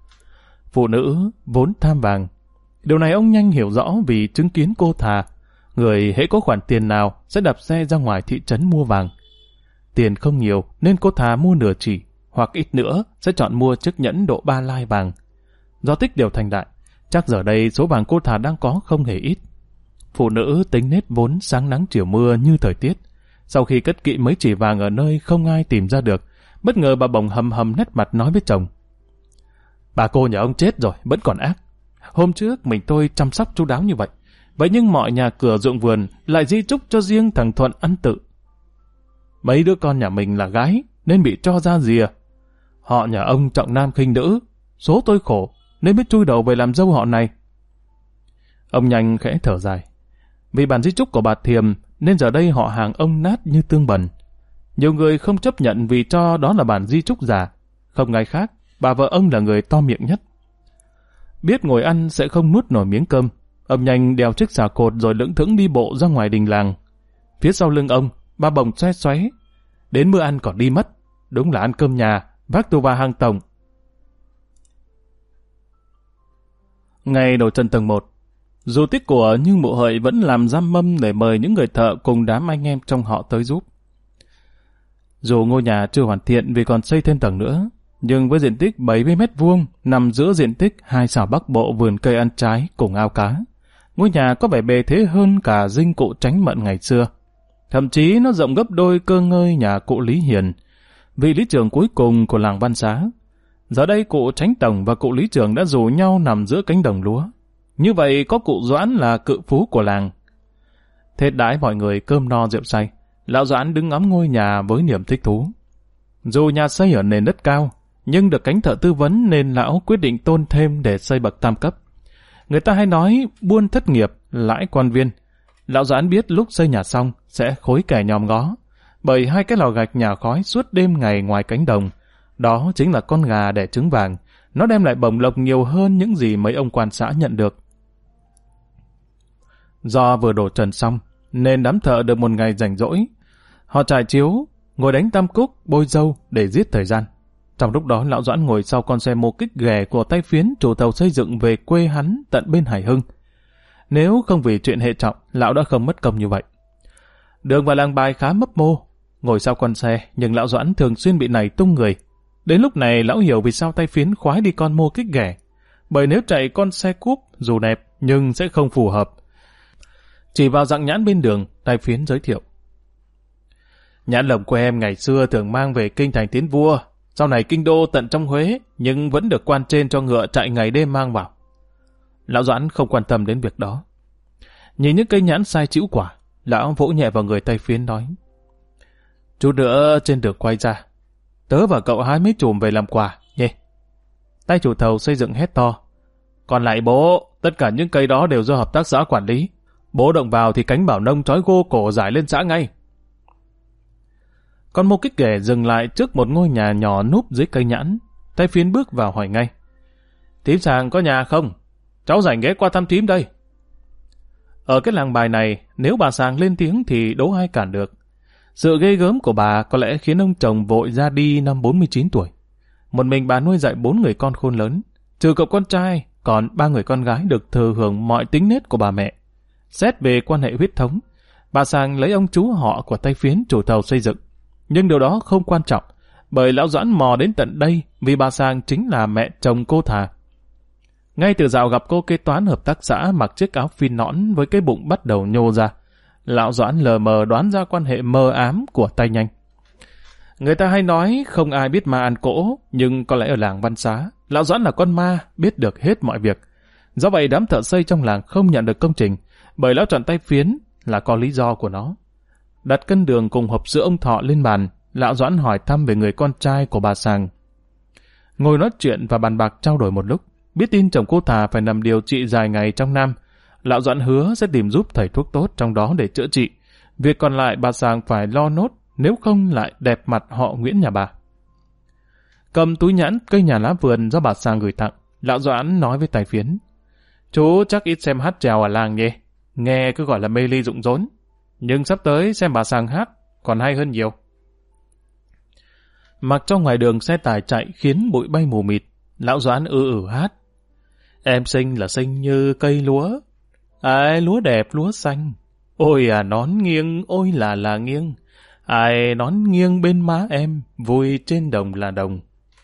Phụ nữ vốn tham vàng. Điều này ông nhanh hiểu rõ vì chứng kiến cô Thà, người hễ có khoản tiền nào sẽ đạp xe ra ngoài thị trấn mua vàng. Tiền không nhiều nên cô Thà mua nửa chỉ, hoặc ít nữa sẽ chọn mua chiếc nhẫn độ 3 lai vàng. Do tích đều thành đại, chắc giờ đây số vàng cô Thà đang có không hề ít. Phụ nữ tính nết vốn sáng nắng chiều mưa như thời tiết. Sau khi cất kỹ mấy chỉ vàng ở nơi không ai tìm ra được, bất ngờ bà Bồng hầm hầm nét mặt nói với chồng. Bà cô nhà ông chết rồi, vẫn còn ác. Hôm trước mình tôi chăm sóc chu đáo như vậy. Vậy nhưng mọi nhà cửa ruộng vườn lại di chúc cho riêng thằng Thuận ăn tự. Mấy đứa con nhà mình là gái nên bị cho ra rìa. Họ nhà ông trọng nam khinh nữ, số tôi khổ nên biết chui đầu về làm dâu họ này. Ông nhanh khẽ thở dài. Vì bản di chúc của bà Thiềm nên giờ đây họ hàng ông nát như tương bần. Nhiều người không chấp nhận vì cho đó là bản di chúc giả. Không ai khác, bà vợ ông là người to miệng nhất. Biết ngồi ăn sẽ không nuốt nổi miếng cơm, Ông nhanh đèo chiếc xà cột rồi lững thững đi bộ ra ngoài đình làng. Phía sau lưng ông, ba bồng xoé xoé. Đến bữa ăn còn đi mất. Đúng là ăn cơm nhà, vác tù và hàng tổng. Ngày đầu chân tầng 1, dù tiếc của nhưng mụ Hợi vẫn làm giam mâm để mời những người thợ cùng đám anh em trong họ tới giúp. Dù ngôi nhà chưa hoàn thiện vì còn xây thêm tầng nữa, nhưng với diện tích 70 mét vuông nằm giữa diện tích 2 xào bắc bộ vườn cây ăn trái cùng ao cá, ngôi nhà có vẻ bề thế hơn cả dinh cụ Tránh Mận ngày xưa. Thậm chí nó rộng gấp đôi cơ ngơi nhà cụ Lý Hiền, vị lý trưởng cuối cùng của làng Văn Xá. Giờ đây cụ Tránh Tổng và cụ lý trưởng đã rủ nhau nằm giữa cánh đồng lúa. Như vậy có cụ Doãn là cự phú của làng. Thế đãi mọi người cơm no rượu say, lão Doãn đứng ngắm ngôi nhà với niềm thích thú. Dù nhà xây ở nền đất cao, nhưng được cánh thợ tư vấn nên lão quyết định tôn thêm để xây bậc tam cấp. Người ta hay nói buôn thất nghiệp, lãi quan viên. Lão Doãn biết lúc xây nhà xong sẽ khối kẻ nhòm ngó, bởi hai cái lò gạch nhà khói suốt đêm ngày ngoài cánh đồng. Đó chính là con gà đẻ trứng vàng, nó đem lại bổng lộc nhiều hơn những gì mấy ông quan xã nhận được. Do vừa đổ trần xong, nên đám thợ được một ngày rảnh rỗi. Họ trải chiếu, ngồi đánh tam cúc, bôi dâu để giết thời gian. Trong lúc đó lão Doãn ngồi sau con xe mô kích ghẻ của tay Phiến, chủ tàu xây dựng về quê hắn tận bên Hải Hưng. Nếu không vì chuyện hệ trọng, lão đã không mất công như vậy. Đường vào làng Bài khá mấp mô, ngồi sau con xe, nhưng lão Doãn thường xuyên bị nảy tung người. Đến lúc này lão hiểu vì sao tay Phiến khoái đi con mô kích ghẻ. Bởi nếu chạy con xe cúp, dù đẹp, nhưng sẽ không phù hợp. Chỉ vào dạng nhãn bên đường, tay Phiến giới thiệu. Nhãn lồng của em ngày xưa thường mang về kinh thành tiến vua, sau này kinh đô tận trong Huế, nhưng vẫn được quan trên cho ngựa chạy ngày đêm mang vào. Lão Doãn không quan tâm đến việc đó. Nhìn những cây nhãn sai chĩu quả, lão vỗ nhẹ vào người tay Phiến nói. Chút nữa trên đường quay ra, tớ và cậu hái mấy chùm về làm quà, nhé. Tay chủ thầu xây dựng hét to. Còn lại bố, tất cả những cây đó đều do hợp tác xã quản lý. Bố động vào thì cánh bảo nông trói gô cổ giải lên xã ngay. Con mô kích ghẻ dừng lại trước một ngôi nhà nhỏ núp dưới cây nhãn. Tay Phiến bước vào hỏi ngay. Thím Sàng có nhà không? Cháu rảnh ghé qua thăm thím đây. Ở cái làng Bài này, nếu bà Sàng lên tiếng thì đố ai cản được. Sự ghê gớm của bà có lẽ khiến ông chồng vội ra đi năm 49 tuổi. Một mình bà nuôi dạy 4 người con khôn lớn. Trừ cậu con trai, còn 3 người con gái được thừa hưởng mọi tính nết của bà mẹ. Xét về quan hệ huyết thống, bà Sàng lấy ông chú họ của tay Phiến chủ tàu xây dựng. Nhưng điều đó không quan trọng, bởi lão Doãn mò đến tận đây vì bà Sàng chính là mẹ chồng cô Thà. Ngay từ dạo gặp cô kế toán hợp tác xã mặc chiếc áo phin nõn với cái bụng bắt đầu nhô ra, lão Doãn lờ mờ đoán ra quan hệ mờ ám của tay Nhanh. Người ta hay nói không ai biết ma ăn cỗ, nhưng có lẽ ở làng Văn Xá, lão Doãn là con ma biết được hết mọi việc. Do vậy đám thợ xây trong làng không nhận được công trình, bởi lão chọn tay Phiến là có lý do của nó. Đặt cân đường cùng hộp sữa ông Thọ lên bàn, lão Doãn hỏi thăm về người con trai của bà Sàng. Ngồi nói chuyện và bàn bạc trao đổi một lúc, biết tin chồng cô Thà phải nằm điều trị dài ngày trong Nam, lão Doãn hứa sẽ tìm giúp thầy thuốc tốt trong đó để chữa trị. Việc còn lại bà Sàng phải lo nốt, nếu không lại đẹp mặt họ Nguyễn nhà bà. Cầm túi nhãn cây nhà lá vườn do bà Sàng gửi tặng, lão Doãn nói với tay Phiến. Chú chắc ít xem hát trèo ở làng nhỉ, nghe cứ gọi là mê ly rụng rốn. Nhưng sắp tới xem bà Sàng hát còn hay hơn nhiều. Mặc trong ngoài đường xe tải chạy khiến bụi bay mù mịt, lão Doãn hát. Em xinh là xinh như cây lúa, ai lúa đẹp lúa xanh. Ôi à nón nghiêng, ôi là nghiêng, ai nón nghiêng bên má em, vui trên đồng là đồng.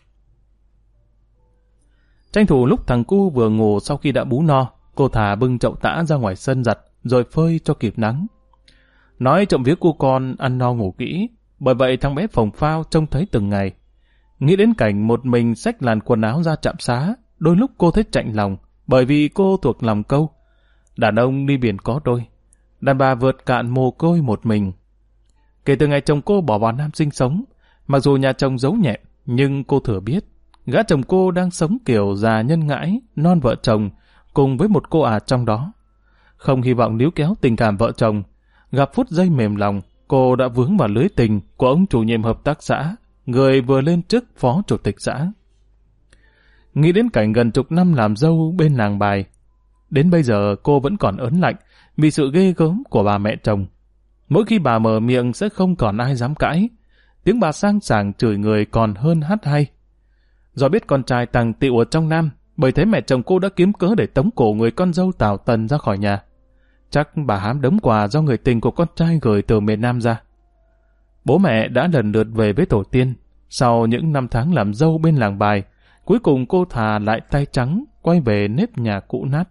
Tranh thủ lúc thằng cu vừa ngủ sau khi đã bú no, cô Thà bưng chậu tã ra ngoài sân giặt rồi phơi cho kịp nắng. Nói trộm vía cô con ăn no ngủ kỹ, bởi vậy thằng bé phồng phao trông thấy từng ngày. Nghĩ đến cảnh một mình xách làn quần áo ra trạm xá, đôi lúc cô thấy chạnh lòng, bởi vì cô thuộc lòng câu. Đàn ông đi biển có đôi, đàn bà vượt cạn mồ côi một mình. Kể từ ngày chồng cô bỏ vào Nam sinh sống, mặc dù nhà chồng giấu nhẹm, nhưng cô thừa biết, gã chồng cô đang sống kiểu già nhân ngãi, non vợ chồng, cùng với một cô trong đó. Không hy vọng níu kéo tình cảm vợ chồng, gặp phút giây mềm lòng, cô đã vướng vào lưới tình của ông chủ nhiệm hợp tác xã, người vừa lên chức phó chủ tịch xã. Nghĩ đến cảnh gần chục năm làm dâu bên làng Bài, Đến bây giờ cô vẫn còn ớn lạnh vì sự ghê gớm của bà mẹ chồng. Mỗi khi bà mở miệng sẽ không còn ai dám cãi. Tiếng bà sang sảng chửi người còn hơn hát hay. Do biết con trai tàng tiệu ở trong Nam, bởi thế mẹ chồng cô đã kiếm cớ để tống cổ người con dâu Tào Tần ra khỏi nhà. Chắc bà hám đống quà do người tình của con trai gửi từ miền Nam ra. Bố mẹ đã lần lượt về với tổ tiên. Sau những năm tháng làm dâu bên làng bài, cuối cùng cô Thà lại tay trắng quay về nếp nhà cũ nát.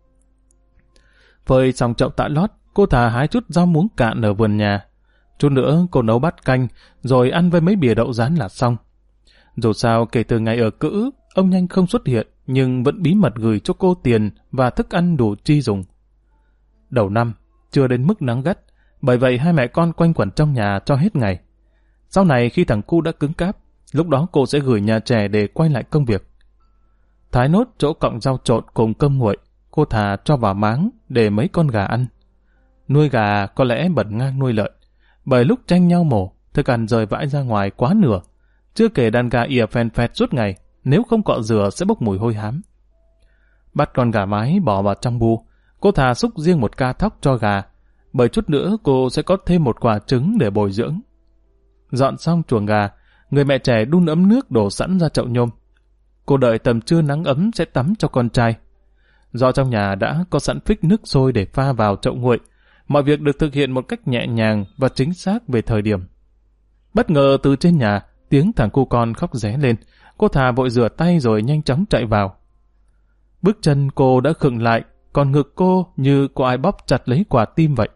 Phơi xong chậu tạ lót, cô Thà hái chút rau muống cạn ở vườn nhà. Chút nữa cô nấu bát canh, rồi ăn với mấy bìa đậu rán là xong. Dù sao kể từ ngày ở cữ, ông Nhanh không xuất hiện, nhưng vẫn bí mật gửi cho cô tiền và thức ăn đủ chi dùng. Đầu năm, chưa đến mức nắng gắt, bởi vậy hai mẹ con quanh quẩn trong nhà cho hết ngày. Sau này khi thằng cu đã cứng cáp, lúc đó cô sẽ gửi nhà trẻ để quay lại công việc. Thái nốt chỗ cọng rau trộn cùng cơm nguội, cô Thà cho vào máng để mấy con gà ăn. Nuôi gà có lẽ bật ngang nuôi lợn, bởi lúc tranh nhau mổ, thức ăn rời vãi ra ngoài quá nửa. Chưa kể đàn gà ỉa phèn phẹt suốt ngày, nếu không cọ rửa sẽ bốc mùi hôi hám. Bắt con gà mái bỏ vào trong bu, cô Thà xúc riêng một ca thóc cho gà, bởi chút nữa cô sẽ có thêm một quả trứng để bồi dưỡng. Dọn xong chuồng gà, người mẹ trẻ đun ấm nước đổ sẵn ra chậu nhôm. Cô đợi tầm trưa nắng ấm sẽ tắm cho con trai. Do trong nhà đã có sẵn phích nước sôi để pha vào chậu nguội, mọi việc được thực hiện một cách nhẹ nhàng và chính xác về thời điểm. Bất ngờ từ trên nhà, tiếng thằng cu con khóc ré lên. Cô Thà vội rửa tay rồi nhanh chóng chạy vào. Bước chân cô đã khựng lại, còn ngực cô như có ai bóp chặt lấy quả tim vậy.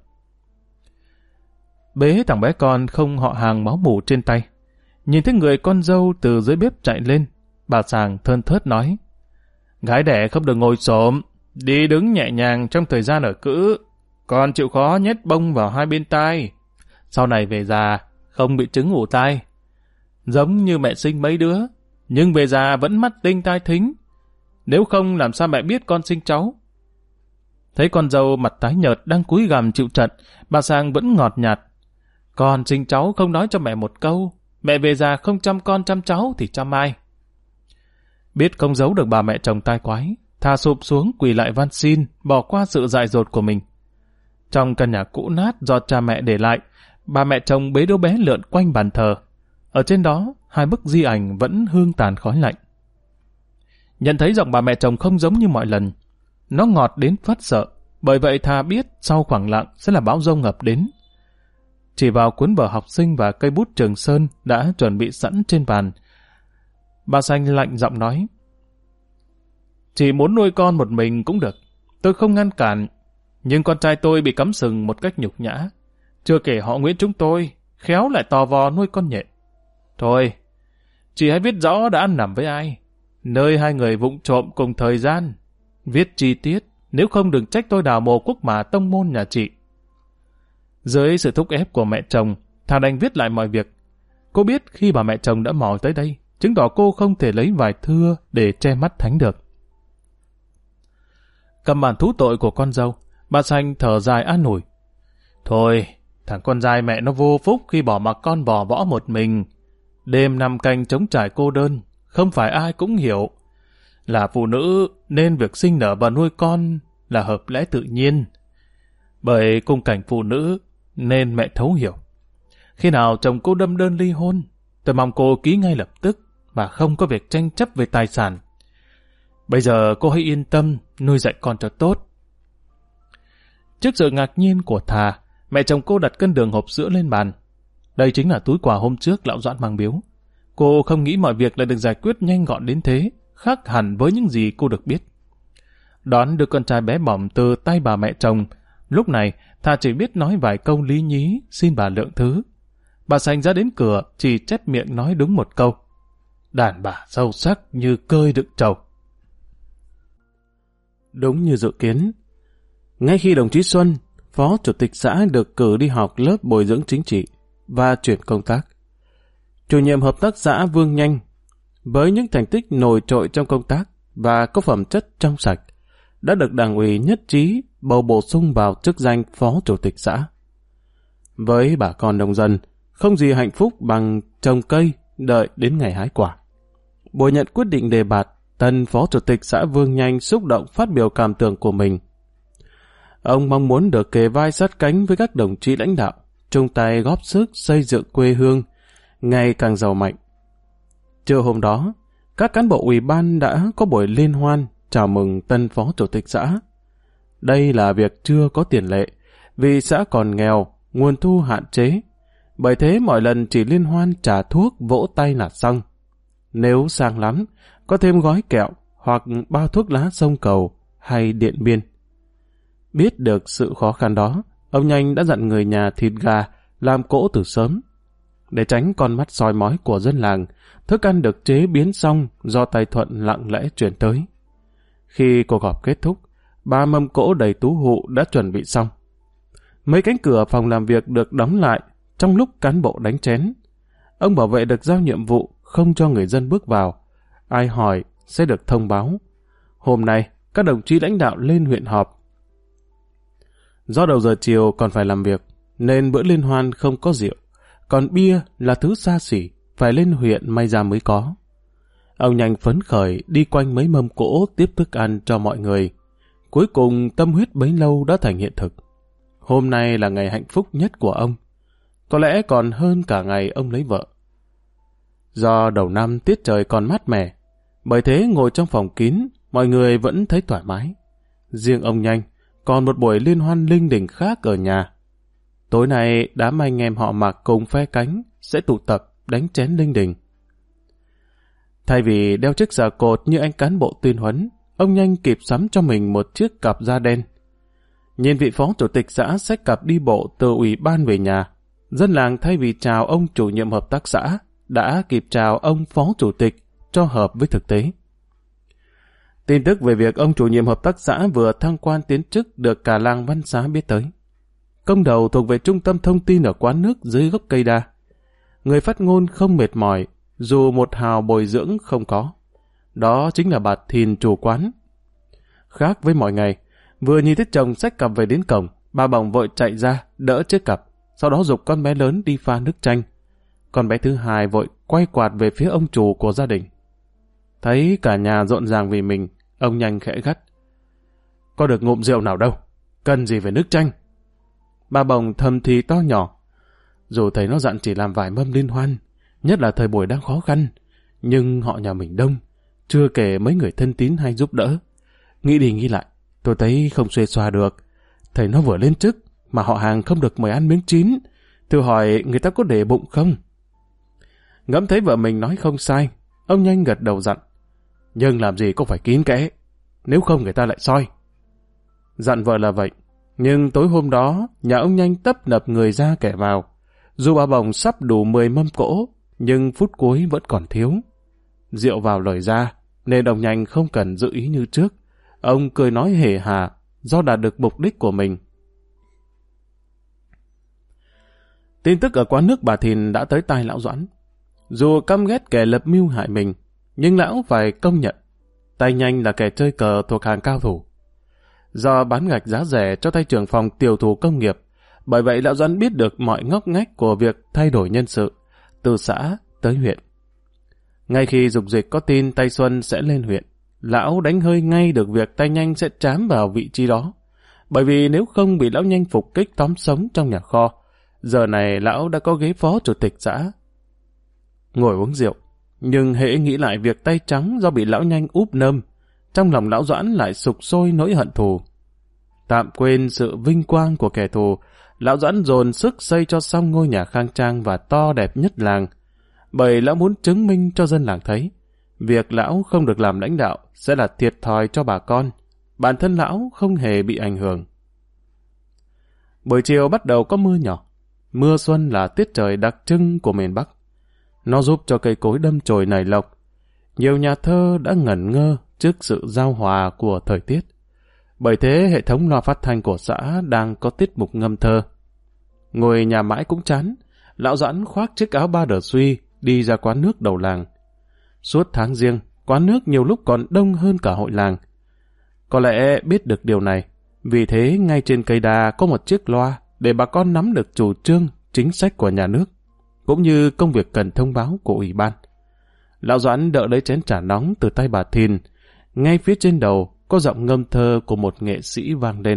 Bế thằng bé con không họ hàng máu mủ trên tay. Nhìn thấy người con dâu từ dưới bếp chạy lên, bà Sàng thơn thớt nói: Gái đẻ không được ngồi xổm, đi đứng nhẹ nhàng trong thời gian ở cữ, còn chịu khó nhét bông vào hai bên tai. Sau này về già, không bị chứng ù tai. Giống như mẹ sinh mấy đứa, nhưng về già vẫn mắt tinh tai thính. Nếu không làm sao mẹ biết con sinh cháu. Thấy con dâu mặt tái nhợt đang cúi gằm chịu trận, bà Sang vẫn ngọt nhạt. Con sinh cháu không nói cho mẹ một câu, mẹ về già không chăm con chăm cháu thì chăm ai. Biết không giấu được bà mẹ chồng tai quái, Thà sụp xuống quỳ lại van xin, bỏ qua sự dại dột của mình. Trong căn nhà cũ nát do cha mẹ để lại, bà mẹ chồng bế đứa bé lượn quanh bàn thờ. Ở trên đó, hai bức di ảnh vẫn hương tàn khói lạnh. Nhận thấy giọng bà mẹ chồng không giống như mọi lần. Nó ngọt đến phát sợ, bởi vậy Thà biết sau khoảng lặng sẽ là bão giông ập đến. Chỉ vào cuốn vở học sinh và cây bút Trường Sơn đã chuẩn bị sẵn trên bàn, bà Xanh lạnh giọng nói: Chỉ muốn nuôi con một mình cũng được, tôi không ngăn cản, nhưng con trai tôi bị cắm sừng một cách nhục nhã. Chưa kể họ Nguyễn chúng tôi, khéo lại tò vò nuôi con nhện. Thôi, chị hãy viết rõ đã ăn nằm với ai, nơi hai người vụng trộm cùng thời gian. Viết chi tiết, nếu không đừng trách tôi đào mồ quốc mà tông môn nhà chị. Dưới sự thúc ép của mẹ chồng, Thà đành viết lại mọi việc. Cô biết khi bà mẹ chồng đã mò tới đây, chứng tỏ cô không thể lấy vải thưa để che mắt thánh được. Cầm bản thú tội của con dâu, bà Xanh thở dài an ủi: Thôi, thằng con trai mẹ nó vô phúc khi bỏ mặc con bò võ một mình. Đêm năm canh chống trải cô đơn, không phải ai cũng hiểu. Là phụ nữ nên việc sinh nở và nuôi con là hợp lẽ tự nhiên. Bởi cùng cảnh phụ nữ nên mẹ thấu hiểu. Khi nào chồng cô đâm đơn ly hôn, tôi mong cô ký ngay lập tức mà không có việc tranh chấp về tài sản. Bây giờ cô hãy yên tâm nuôi dạy con cho tốt. Trước sự ngạc nhiên của Thà, mẹ chồng cô đặt cân đường hộp sữa lên bàn. Đây chính là túi quà hôm trước lão Doãn mang biếu. Cô không nghĩ mọi việc lại được giải quyết nhanh gọn đến thế, khác hẳn với những gì cô được biết. Đón đứa con trai bé bỏng từ tay bà mẹ chồng, lúc này Thà chỉ biết nói vài câu lý nhí xin bà lượng thứ. Bà Sành ra đến cửa chỉ chép miệng nói đúng một câu: Đàn bà sâu sắc như cơi đựng trầu. Đúng như dự kiến, ngay khi đồng chí Xuân, phó chủ tịch xã được cử đi học lớp bồi dưỡng chính trị và chuyển công tác, chủ nhiệm hợp tác xã Vương Nhanh, với những thành tích nổi trội trong công tác và có phẩm chất trong sạch, đã được Đảng ủy nhất trí bầu bổ sung vào chức danh phó chủ tịch xã. Với bà con nông dân, không gì hạnh phúc bằng trồng cây đợi đến ngày hái quả. Buổi nhận quyết định đề bạt Tân Phó Chủ tịch xã Vương Nhanh xúc động phát biểu cảm tưởng của mình. Ông mong muốn được kề vai sát cánh với các đồng chí lãnh đạo, chung tay góp sức xây dựng quê hương, ngày càng giàu mạnh. Trưa hôm đó, các cán bộ ủy ban đã có buổi liên hoan chào mừng tân Phó Chủ tịch xã. Đây là việc chưa có tiền lệ, vì xã còn nghèo, nguồn thu hạn chế. Bởi thế mọi lần chỉ liên hoan trà thuốc vỗ tay là xong. Nếu sang lắm, có thêm gói kẹo hoặc bao thuốc lá sông Cầu hay Điện Biên. Biết được sự khó khăn đó, ông Nhanh đã dặn người nhà thịt gà làm cỗ từ sớm. Để tránh con mắt soi mói của dân làng, thức ăn được chế biến xong do tay Thuận lặng lẽ chuyển tới. Khi cuộc họp kết thúc, 3 mâm cỗ đầy tú hụ đã chuẩn bị xong. Mấy cánh cửa phòng làm việc được đóng lại trong lúc cán bộ đánh chén. Ông bảo vệ được giao nhiệm vụ không cho người dân bước vào. Ai hỏi sẽ được thông báo. Hôm nay, các đồng chí lãnh đạo lên huyện họp. Do đầu giờ chiều còn phải làm việc, nên bữa liên hoan không có rượu. Còn bia là thứ xa xỉ, phải lên huyện may ra mới có. Ông Nhanh phấn khởi đi quanh mấy mâm cỗ tiếp thức ăn cho mọi người. Cuối cùng tâm huyết bấy lâu đã thành hiện thực. Hôm nay là ngày hạnh phúc nhất của ông. Có lẽ còn hơn cả ngày ông lấy vợ. Do đầu năm tiết trời còn mát mẻ, bởi thế ngồi trong phòng kín, mọi người vẫn thấy thoải mái. Riêng ông Nhanh còn một buổi liên hoan linh đình khác ở nhà. Tối nay đám anh em họ Mạc cùng phe cánh sẽ tụ tập đánh chén linh đình. Thay vì đeo chiếc già cột như anh cán bộ tuyên huấn, ông Nhanh kịp sắm cho mình một chiếc cặp da đen. Nhìn vị phó chủ tịch xã xách cặp đi bộ từ ủy ban về nhà, dân làng thay vì chào ông chủ nhiệm hợp tác xã, đã kịp chào ông phó chủ tịch cho hợp với thực tế. Tin tức về việc ông chủ nhiệm hợp tác xã vừa thăng quan tiến chức được cả làng Văn Xá biết tới. Công đầu thuộc về trung tâm thông tin ở quán nước dưới gốc cây đa. Người phát ngôn không mệt mỏi, dù một hào bồi dưỡng không có. Đó chính là bà Thìn chủ quán. Khác với mọi ngày, vừa nhìn thấy chồng xách cặp về đến cổng, bà bỗng vội chạy ra, đỡ chiếc cặp, sau đó giục con bé lớn đi pha nước chanh. Con bé thứ hai vội quay quạt về phía ông chủ của gia đình. Thấy cả nhà rộn ràng vì mình, ông Nhanh khẽ gắt. Có được ngụm rượu nào đâu, cần gì về nước chanh. Bà bỗng thầm thì to nhỏ. Dù thấy nó dặn chỉ làm vài mâm liên hoan, nhất là thời buổi đang khó khăn, nhưng họ nhà mình đông, chưa kể mấy người thân tín hay giúp đỡ. Nghĩ đi nghĩ lại, tôi thấy không xuê xoa được. Thầy nó vừa lên chức, mà họ hàng không được mời ăn miếng chín. Thử hỏi người ta có để bụng không? Ngẫm thấy vợ mình nói không sai, ông Nhanh gật đầu dặn. Nhưng làm gì cũng phải kín kẽ, nếu không người ta lại soi. Dặn vợ là vậy, nhưng tối hôm đó, nhà ông Nhanh tấp nập người ra kẻ vào. Dù bà bồng sắp đủ 10 mâm cỗ, nhưng phút cuối vẫn còn thiếu. Rượu vào lời ra, nên ông Nhanh không cần dự ý như trước. Ông cười nói hề hà, do đạt được mục đích của mình. Tin tức ở quán nước bà Thìn đã tới tai lão Doãn. Dù căm ghét kẻ lập mưu hại mình, nhưng lão phải công nhận, tay Nhanh là kẻ chơi cờ thuộc hàng cao thủ. Do bán gạch giá rẻ cho tay trưởng phòng tiểu thủ công nghiệp, bởi vậy lão Doãn biết được mọi ngóc ngách của việc thay đổi nhân sự, từ xã tới huyện. Ngay khi dục dịch có tin tay Xuân sẽ lên huyện, lão đánh hơi ngay được việc tay Nhanh sẽ trám vào vị trí đó. Bởi vì nếu không bị lão Nhanh phục kích tóm sống trong nhà kho, giờ này lão đã có ghế phó chủ tịch xã. Ngồi uống rượu, nhưng hễ nghĩ lại việc tay trắng do bị lão Nhanh úp nơm, trong lòng lão Doãn lại sục sôi nỗi hận thù. Tạm quên sự vinh quang của kẻ thù, lão Doãn dồn sức xây cho xong ngôi nhà khang trang và to đẹp nhất làng, bởi lão muốn chứng minh cho dân làng thấy, việc lão không được làm lãnh đạo sẽ là thiệt thòi cho bà con, bản thân lão không hề bị ảnh hưởng. Buổi chiều bắt đầu có mưa nhỏ. Mưa xuân là tiết trời đặc trưng của miền Bắc. Nó giúp cho cây cối đâm chồi nảy lộc. Nhiều nhà thơ đã ngẩn ngơ trước sự giao hòa của thời tiết. Bởi thế hệ thống loa phát thanh của xã đang có tiết mục ngâm thơ. Ngồi nhà mãi cũng chán, lão Doãn khoác chiếc áo ba đờ suy đi ra quán nước đầu làng. Suốt tháng Giêng, quán nước nhiều lúc còn đông hơn cả hội làng. Có lẽ biết được điều này, vì thế ngay trên cây đa có một chiếc loa để bà con nắm được chủ trương, chính sách của nhà nước, cũng như công việc cần thông báo của ủy ban. Lão Doãn đỡ lấy chén trà nóng từ tay bà Thìn. Ngay phía trên đầu có giọng ngâm thơ của một nghệ sĩ vang lên.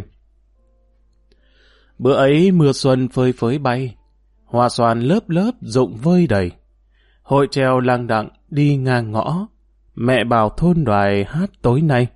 Bữa ấy mưa xuân phơi phới bay, hoa xoàn lớp lớp rụng vơi đầy. Hội treo lang đặng đi ngang ngõ, mẹ bảo thôn đoài hát tối nay.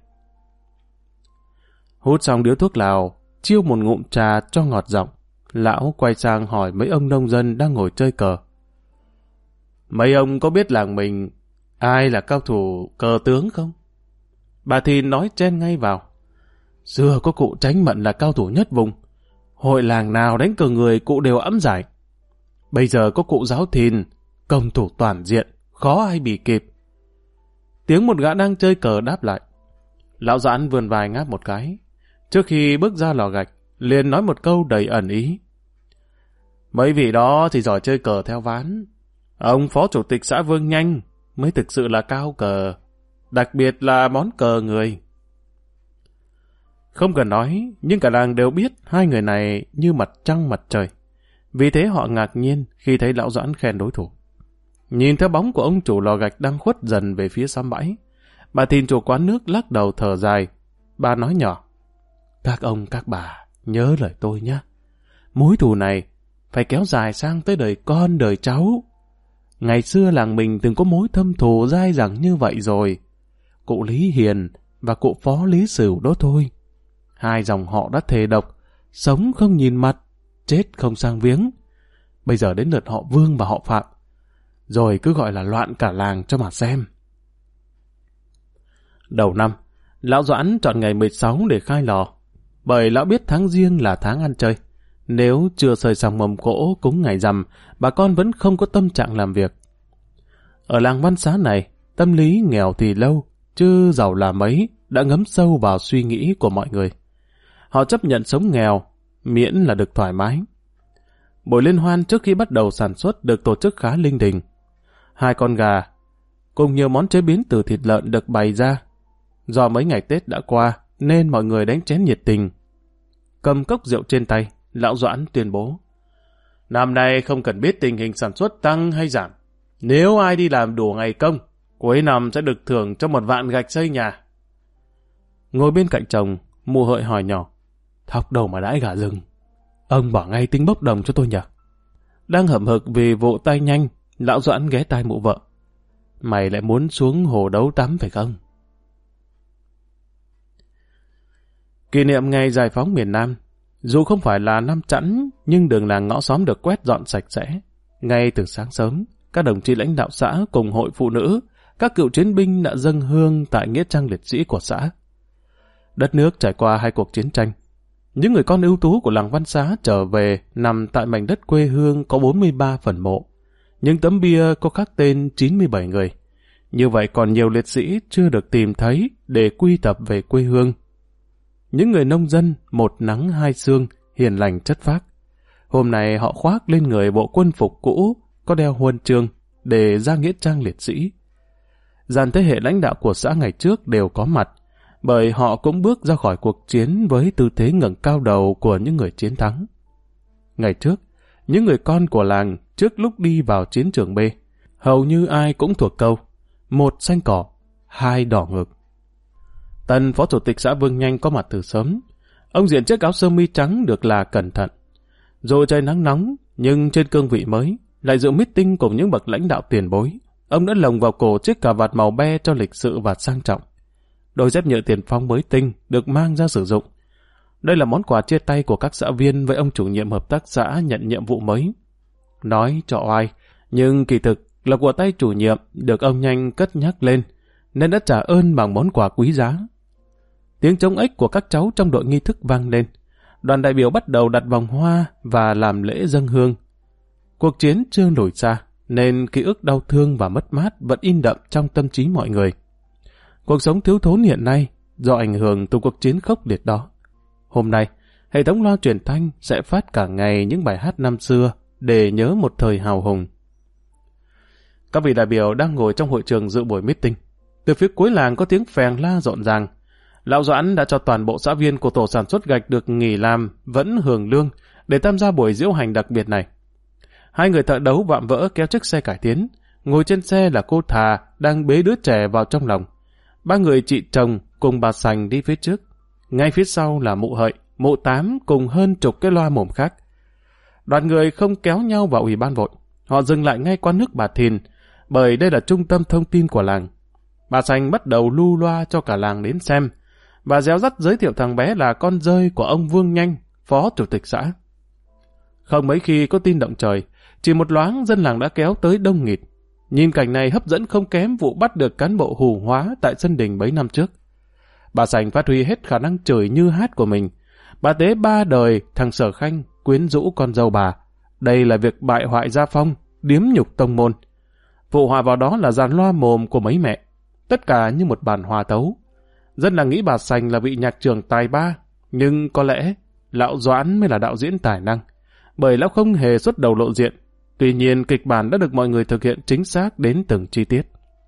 Hút xong điếu thuốc lào, chiêu một ngụm trà cho ngọt giọng, lão quay sang hỏi mấy ông nông dân đang ngồi chơi cờ. Mấy ông có biết làng mình ai là cao thủ cờ tướng không? Bà Thìn nói chen ngay vào. Xưa có cụ Chánh Mận là cao thủ nhất vùng. Hội làng nào đánh cờ người cụ đều ẵm giải. Bây giờ có cụ Giáo Thìn, công thủ toàn diện, khó ai bì kịp. Tiếng một gã đang chơi cờ đáp lại. Lão Doãn vươn vai ngáp một cái. Trước khi bước ra lò gạch, liền nói một câu đầy ẩn ý. Mấy vị đó thì giỏi chơi cờ theo ván. Ông phó chủ tịch xã Vương Nhanh mới thực sự là cao cờ, đặc biệt là món cờ người. Không cần nói, nhưng cả làng đều biết hai người này như mặt trăng mặt trời. Vì thế họ ngạc nhiên khi thấy lão Doãn khen đối thủ. Nhìn theo bóng của ông chủ lò gạch đang khuất dần về phía xóm bãi, bà Thìn chủ quán nước lắc đầu thở dài. Bà nói nhỏ, các ông các bà nhớ lời tôi nhé. Mối thù này phải kéo dài sang tới đời con đời cháu. Ngày xưa làng mình từng có mối thâm thù dai dẳng như vậy rồi. Cụ Lý Hiền và cụ Phó Lý Sửu đó thôi. Hai dòng họ đã thề độc, sống không nhìn mặt, chết không sang viếng. Bây giờ đến lượt họ Vương và họ Phạm, rồi cứ gọi là loạn cả làng cho mà xem. Đầu năm, lão Doãn chọn ngày 16 để khai lò, bởi lão biết tháng Giêng là tháng ăn chơi. Nếu chưa sơi xong mâm cỗ cúng ngày rằm, bà con vẫn không có tâm trạng làm việc. Ở làng Văn Xá này, tâm lý nghèo thì lâu, chứ giàu là mấy, đã ngấm sâu vào suy nghĩ của mọi người. Họ chấp nhận sống nghèo, miễn là được thoải mái. Buổi liên hoan trước khi bắt đầu sản xuất được tổ chức khá linh đình. 2 con gà, cùng nhiều món chế biến từ thịt lợn được bày ra. Do mấy ngày Tết đã qua, nên mọi người đánh chén nhiệt tình. Cầm cốc rượu trên tay, lão Doãn tuyên bố: năm nay không cần biết tình hình sản xuất tăng hay giảm. Nếu ai đi làm đủ ngày công, cuối năm sẽ được thưởng cho 1 vạn gạch xây nhà. Ngồi bên cạnh chồng, mụ Hợi hỏi nhỏ: thóc đâu mà đãi gà rừng? Ông bỏ ngay tính bốc đồng cho tôi nhỉ? Đang hậm hực vì vụ tay nhanh, lão Doãn ghé tai mụ vợ: mày lại muốn xuống hồ đấu tắm phải không? Kỷ niệm ngày giải phóng miền Nam, dù không phải là năm Chẵn, nhưng đường làng ngõ xóm được quét dọn sạch sẽ. Ngay từ sáng sớm, các đồng chí lãnh đạo xã cùng hội phụ nữ, các cựu chiến binh đã dâng hương tại nghĩa trang liệt sĩ của xã. Đất nước trải qua 2 cuộc chiến tranh. Những người con ưu tú của làng Văn Xá trở về nằm tại mảnh đất quê hương có 43 phần mộ. Những tấm bia có khắc tên 97 người. Như vậy còn nhiều liệt sĩ chưa được tìm thấy để quy tập về quê hương. Những người nông dân, một nắng hai sương, hiền lành chất phác. Hôm nay họ khoác lên người bộ quân phục cũ, có đeo huân chương, để ra nghĩa trang liệt sĩ. Dàn thế hệ lãnh đạo của xã ngày trước đều có mặt, bởi họ cũng bước ra khỏi cuộc chiến với tư thế ngẩng cao đầu của những người chiến thắng. Ngày trước, những người con của làng trước lúc đi vào chiến trường B, hầu như ai cũng thuộc câu: 1 xanh cỏ, 2 đỏ ngực. Tân phó chủ tịch xã Vương Nhanh có mặt từ sớm. Ông diện chiếc áo sơ mi trắng được là cẩn thận. Dù trời nắng nóng, nhưng trên cương vị mới, lại dự meeting cùng những bậc lãnh đạo tiền bối. Ông đã lồng vào cổ chiếc cà vạt màu be cho lịch sự và sang trọng. Đôi dép nhựa Tiền Phong mới tinh được mang ra sử dụng. Đây là món quà chia tay của các xã viên với ông chủ nhiệm hợp tác xã nhận nhiệm vụ mới. Nói cho oai, nhưng kỳ thực là của tay chủ nhiệm được ông Nhanh cất nhắc lên, nên đã trả ơn bằng món quà quý giá. Tiếng trống ếch của các cháu trong đội nghi thức vang lên. Đoàn đại biểu bắt đầu đặt vòng hoa và làm lễ dâng hương. Cuộc chiến chưa lùi xa, nên ký ức đau thương và mất mát vẫn in đậm trong tâm trí mọi người. Cuộc sống thiếu thốn hiện nay do ảnh hưởng từ cuộc chiến khốc liệt đó. Hôm nay, hệ thống loa truyền thanh sẽ phát cả ngày những bài hát năm xưa để nhớ một thời hào hùng. Các vị đại biểu đang ngồi trong hội trường dự buổi meeting. Từ phía cuối làng có tiếng phèn la rộn ràng. Lão Doãn đã cho toàn bộ xã viên của tổ sản xuất gạch được nghỉ làm, vẫn hưởng lương, để tham gia buổi diễu hành đặc biệt này. 2 người thợ đấu vạm vỡ kéo chiếc xe cải tiến, ngồi trên xe là cô Thà đang bế đứa trẻ vào trong lòng. Ba người chị chồng cùng bà Sành đi phía trước. Ngay phía sau là mụ Hợi, mụ Tám cùng hơn chục cái loa mồm khác. Đoàn người không kéo nhau vào ủy ban vội. Họ dừng lại ngay quán nước bà Thìn, bởi đây là trung tâm thông tin của làng. Bà Sành bắt đầu lu loa cho cả làng đến xem. Bà réo rắt giới thiệu thằng bé là con rơi của ông Vương Nhanh, phó chủ tịch xã. Không mấy khi có tin động trời, chỉ một loáng dân làng đã kéo tới đông nghịt. Nhìn cảnh này hấp dẫn không kém vụ bắt được cán bộ hù hóa tại sân đình mấy năm trước. Bà Sành phát huy hết khả năng chửi như hát của mình. Bà tế 3 đời thằng Sở Khanh quyến rũ con dâu bà. Đây là việc bại hoại gia phong, điếm nhục tông môn. Phụ họa vào đó là dàn loa mồm của mấy mẹ. Tất cả như một bản hòa tấu. Dân làng nghĩ bà Sành là vị nhạc trưởng tài ba, nhưng có lẽ lão Doãn mới là đạo diễn tài năng, bởi lão không hề xuất đầu lộ diện. Tuy nhiên kịch bản đã được mọi người thực hiện chính xác đến từng chi tiết.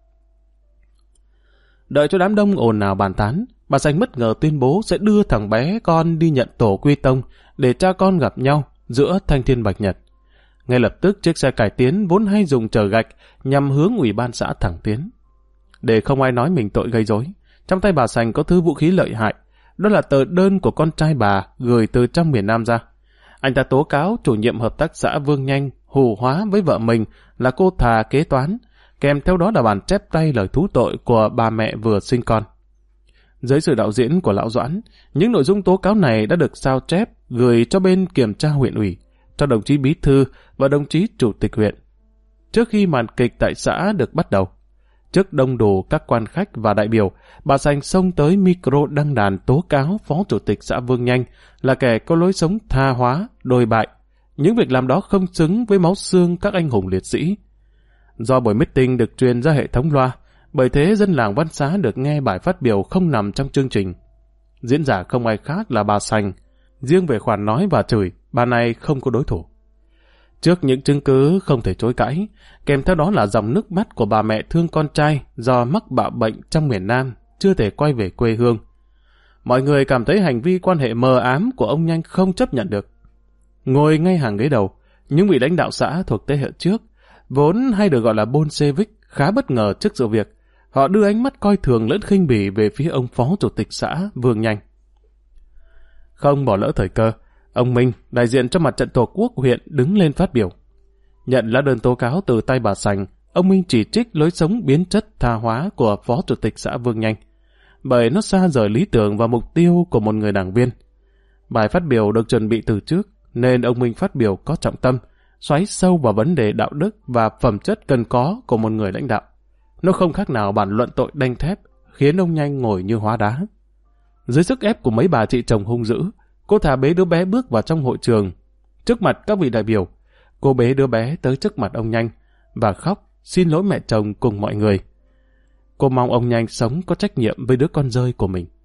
Đợi cho đám đông ồn ào bàn tán, bà Sành bất ngờ tuyên bố sẽ đưa thằng bé con đi nhận tổ quy tông để cha con gặp nhau giữa thanh thiên bạch nhật. Ngay lập tức chiếc xe cải tiến vốn hay dùng chở gạch nhằm hướng ủy ban xã thẳng tiến. Để không ai nói mình tội gây rối, trong tay bà Sành có thứ vũ khí lợi hại, đó là tờ đơn của con trai bà gửi từ trong miền Nam ra. Anh ta tố cáo chủ nhiệm hợp tác xã Vương Nhanh hù hóa với vợ mình là cô Thà kế toán, kèm theo đó là bản chép tay lời thú tội của bà mẹ vừa sinh con. Dưới sự đạo diễn của lão Doãn, những nội dung tố cáo này đã được sao chép gửi cho bên kiểm tra huyện ủy, cho đồng chí bí thư và đồng chí chủ tịch huyện. Trước khi màn kịch tại xã được bắt đầu, trước đông đủ các quan khách và đại biểu, bà Sành xông tới micro đăng đàn tố cáo phó chủ tịch xã Vương Nhanh là kẻ có lối sống tha hóa, đồi bại. Những việc làm đó không xứng với máu xương các anh hùng liệt sĩ. Do buổi meeting được truyền ra hệ thống loa, bởi thế dân làng Văn Xá được nghe bài phát biểu không nằm trong chương trình. Diễn giả không ai khác là bà Sành. Riêng về khoản nói và chửi, bà này không có đối thủ. Trước những chứng cứ không thể chối cãi, kèm theo đó là dòng nước mắt của bà mẹ thương con trai do mắc bạo bệnh trong miền Nam, chưa thể quay về quê hương. Mọi người cảm thấy hành vi quan hệ mờ ám của ông Nhanh không chấp nhận được. Ngồi ngay hàng ghế đầu, những vị lãnh đạo xã thuộc thế hệ trước, vốn hay được gọi là Bolshevik, khá bất ngờ trước sự việc. Họ đưa ánh mắt coi thường lẫn khinh bỉ về phía ông phó chủ tịch xã Vương Nhanh. Không bỏ lỡ thời cơ, ông Minh, đại diện cho mặt trận Tổ quốc huyện, đứng lên phát biểu. Nhận lá đơn tố cáo từ tay bà Sành, ông Minh chỉ trích lối sống biến chất tha hóa của phó chủ tịch xã Vương Nhanh, bởi nó xa rời lý tưởng và mục tiêu của một người đảng viên. Bài phát biểu được chuẩn bị từ trước, nên ông Minh phát biểu có trọng tâm, xoáy sâu vào vấn đề đạo đức và phẩm chất cần có của một người lãnh đạo. Nó không khác nào bản luận tội đanh thép, khiến ông Nhanh ngồi như hóa đá. Dưới sức ép của mấy bà chị chồng hung dữ, cô Thà bế đứa bé bước vào trong hội trường. Trước mặt các vị đại biểu, cô bế đứa bé tới trước mặt ông Nhanh và khóc xin lỗi mẹ chồng cùng mọi người. Cô mong ông Nhanh sống có trách nhiệm với đứa con rơi của mình.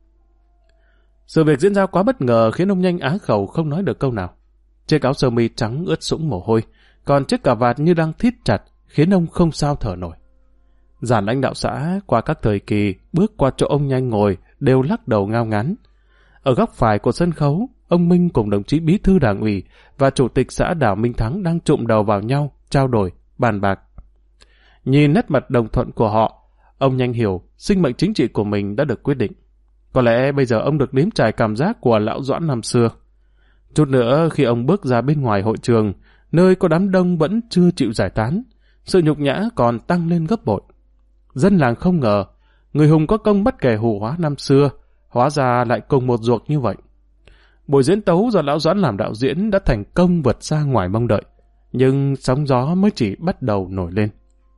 Sự việc diễn ra quá bất ngờ khiến ông Nhanh á khẩu không nói được câu nào. Chiếc áo sơ mi trắng ướt sũng mồ hôi, còn chiếc cà vạt như đang thít chặt khiến ông không sao thở nổi. Dàn lãnh đạo xã qua các thời kỳ bước qua chỗ ông Nhanh ngồi đều lắc đầu ngao ngán. Ở góc phải của sân khấu, ông Minh cùng đồng chí bí thư đảng ủy và chủ tịch xã Đào Minh Thắng đang chụm đầu vào nhau, trao đổi, bàn bạc. Nhìn nét mặt đồng thuận của họ, ông Nhanh hiểu sinh mệnh chính trị của mình đã được quyết định. Có lẽ bây giờ ông được nếm trải cảm giác của lão Doãn năm xưa. Chút nữa khi ông bước ra bên ngoài hội trường, nơi có đám đông vẫn chưa chịu giải tán, sự nhục nhã còn tăng lên gấp bội. Dân làng không ngờ, người hùng có công bắt kẻ hù hóa năm xưa, hóa ra lại cùng một ruột như vậy. Buổi diễn tấu do lão Doãn làm đạo diễn đã thành công vượt xa ngoài mong đợi, nhưng sóng gió mới chỉ bắt đầu nổi lên.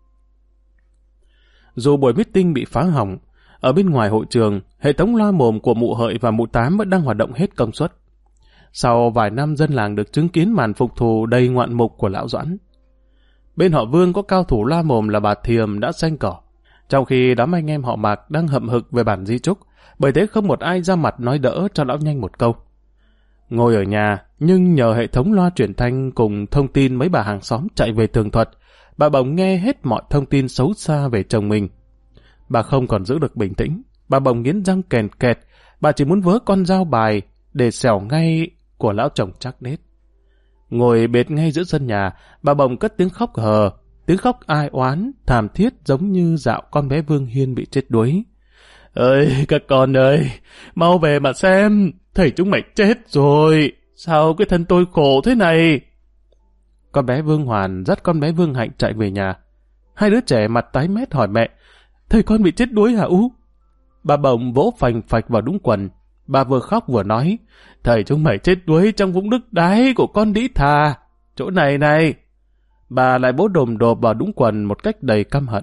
Dù buổi meeting bị phá hỏng, ở bên ngoài hội trường, hệ thống loa mồm của mụ Hợi và mụ Tám vẫn đang hoạt động hết công suất. Sau vài năm dân làng được chứng kiến màn phục thù đầy ngoạn mục của lão Doãn. Bên họ Vương có cao thủ loa mồm là bà Thiềm đã xanh cỏ, trong khi đám anh em họ Mạc đang hậm hực về bản di chúc, bởi thế không một ai ra mặt nói đỡ cho lão Nhanh một câu. Ngồi ở nhà, nhưng nhờ hệ thống loa truyền thanh cùng thông tin mấy bà hàng xóm chạy về tường thuật, bà bỗng nghe hết mọi thông tin xấu xa về chồng mình. Bà không còn giữ được bình tĩnh, bà bỗng nghiến răng kèn kẹt, bà chỉ muốn vớ con dao bài để xẻo ngay của lão chồng chắc đết. Ngồi bệt ngay giữa sân nhà, bà bỗng cất tiếng khóc hờ, tiếng khóc ai oán, thảm thiết giống như dạo con bé Vương Hiên bị chết đuối. Ơi, các con ơi, mau về mà xem, thầy chúng mày chết rồi, sao cái thân tôi khổ thế này? Con bé Vương Hoàn dắt con bé Vương Hạnh chạy về nhà. Hai đứa trẻ mặt tái mét hỏi mẹ, thầy con bị chết đuối hả Ú? Bà bỗng vỗ phành phạch vào đúng quần. Bà vừa khóc vừa nói, thầy chúng mày chết đuối trong vũng nước đáy của con đĩ thà, chỗ này này. Bà lại bố đồm đột vào đúng quần một cách đầy căm hận.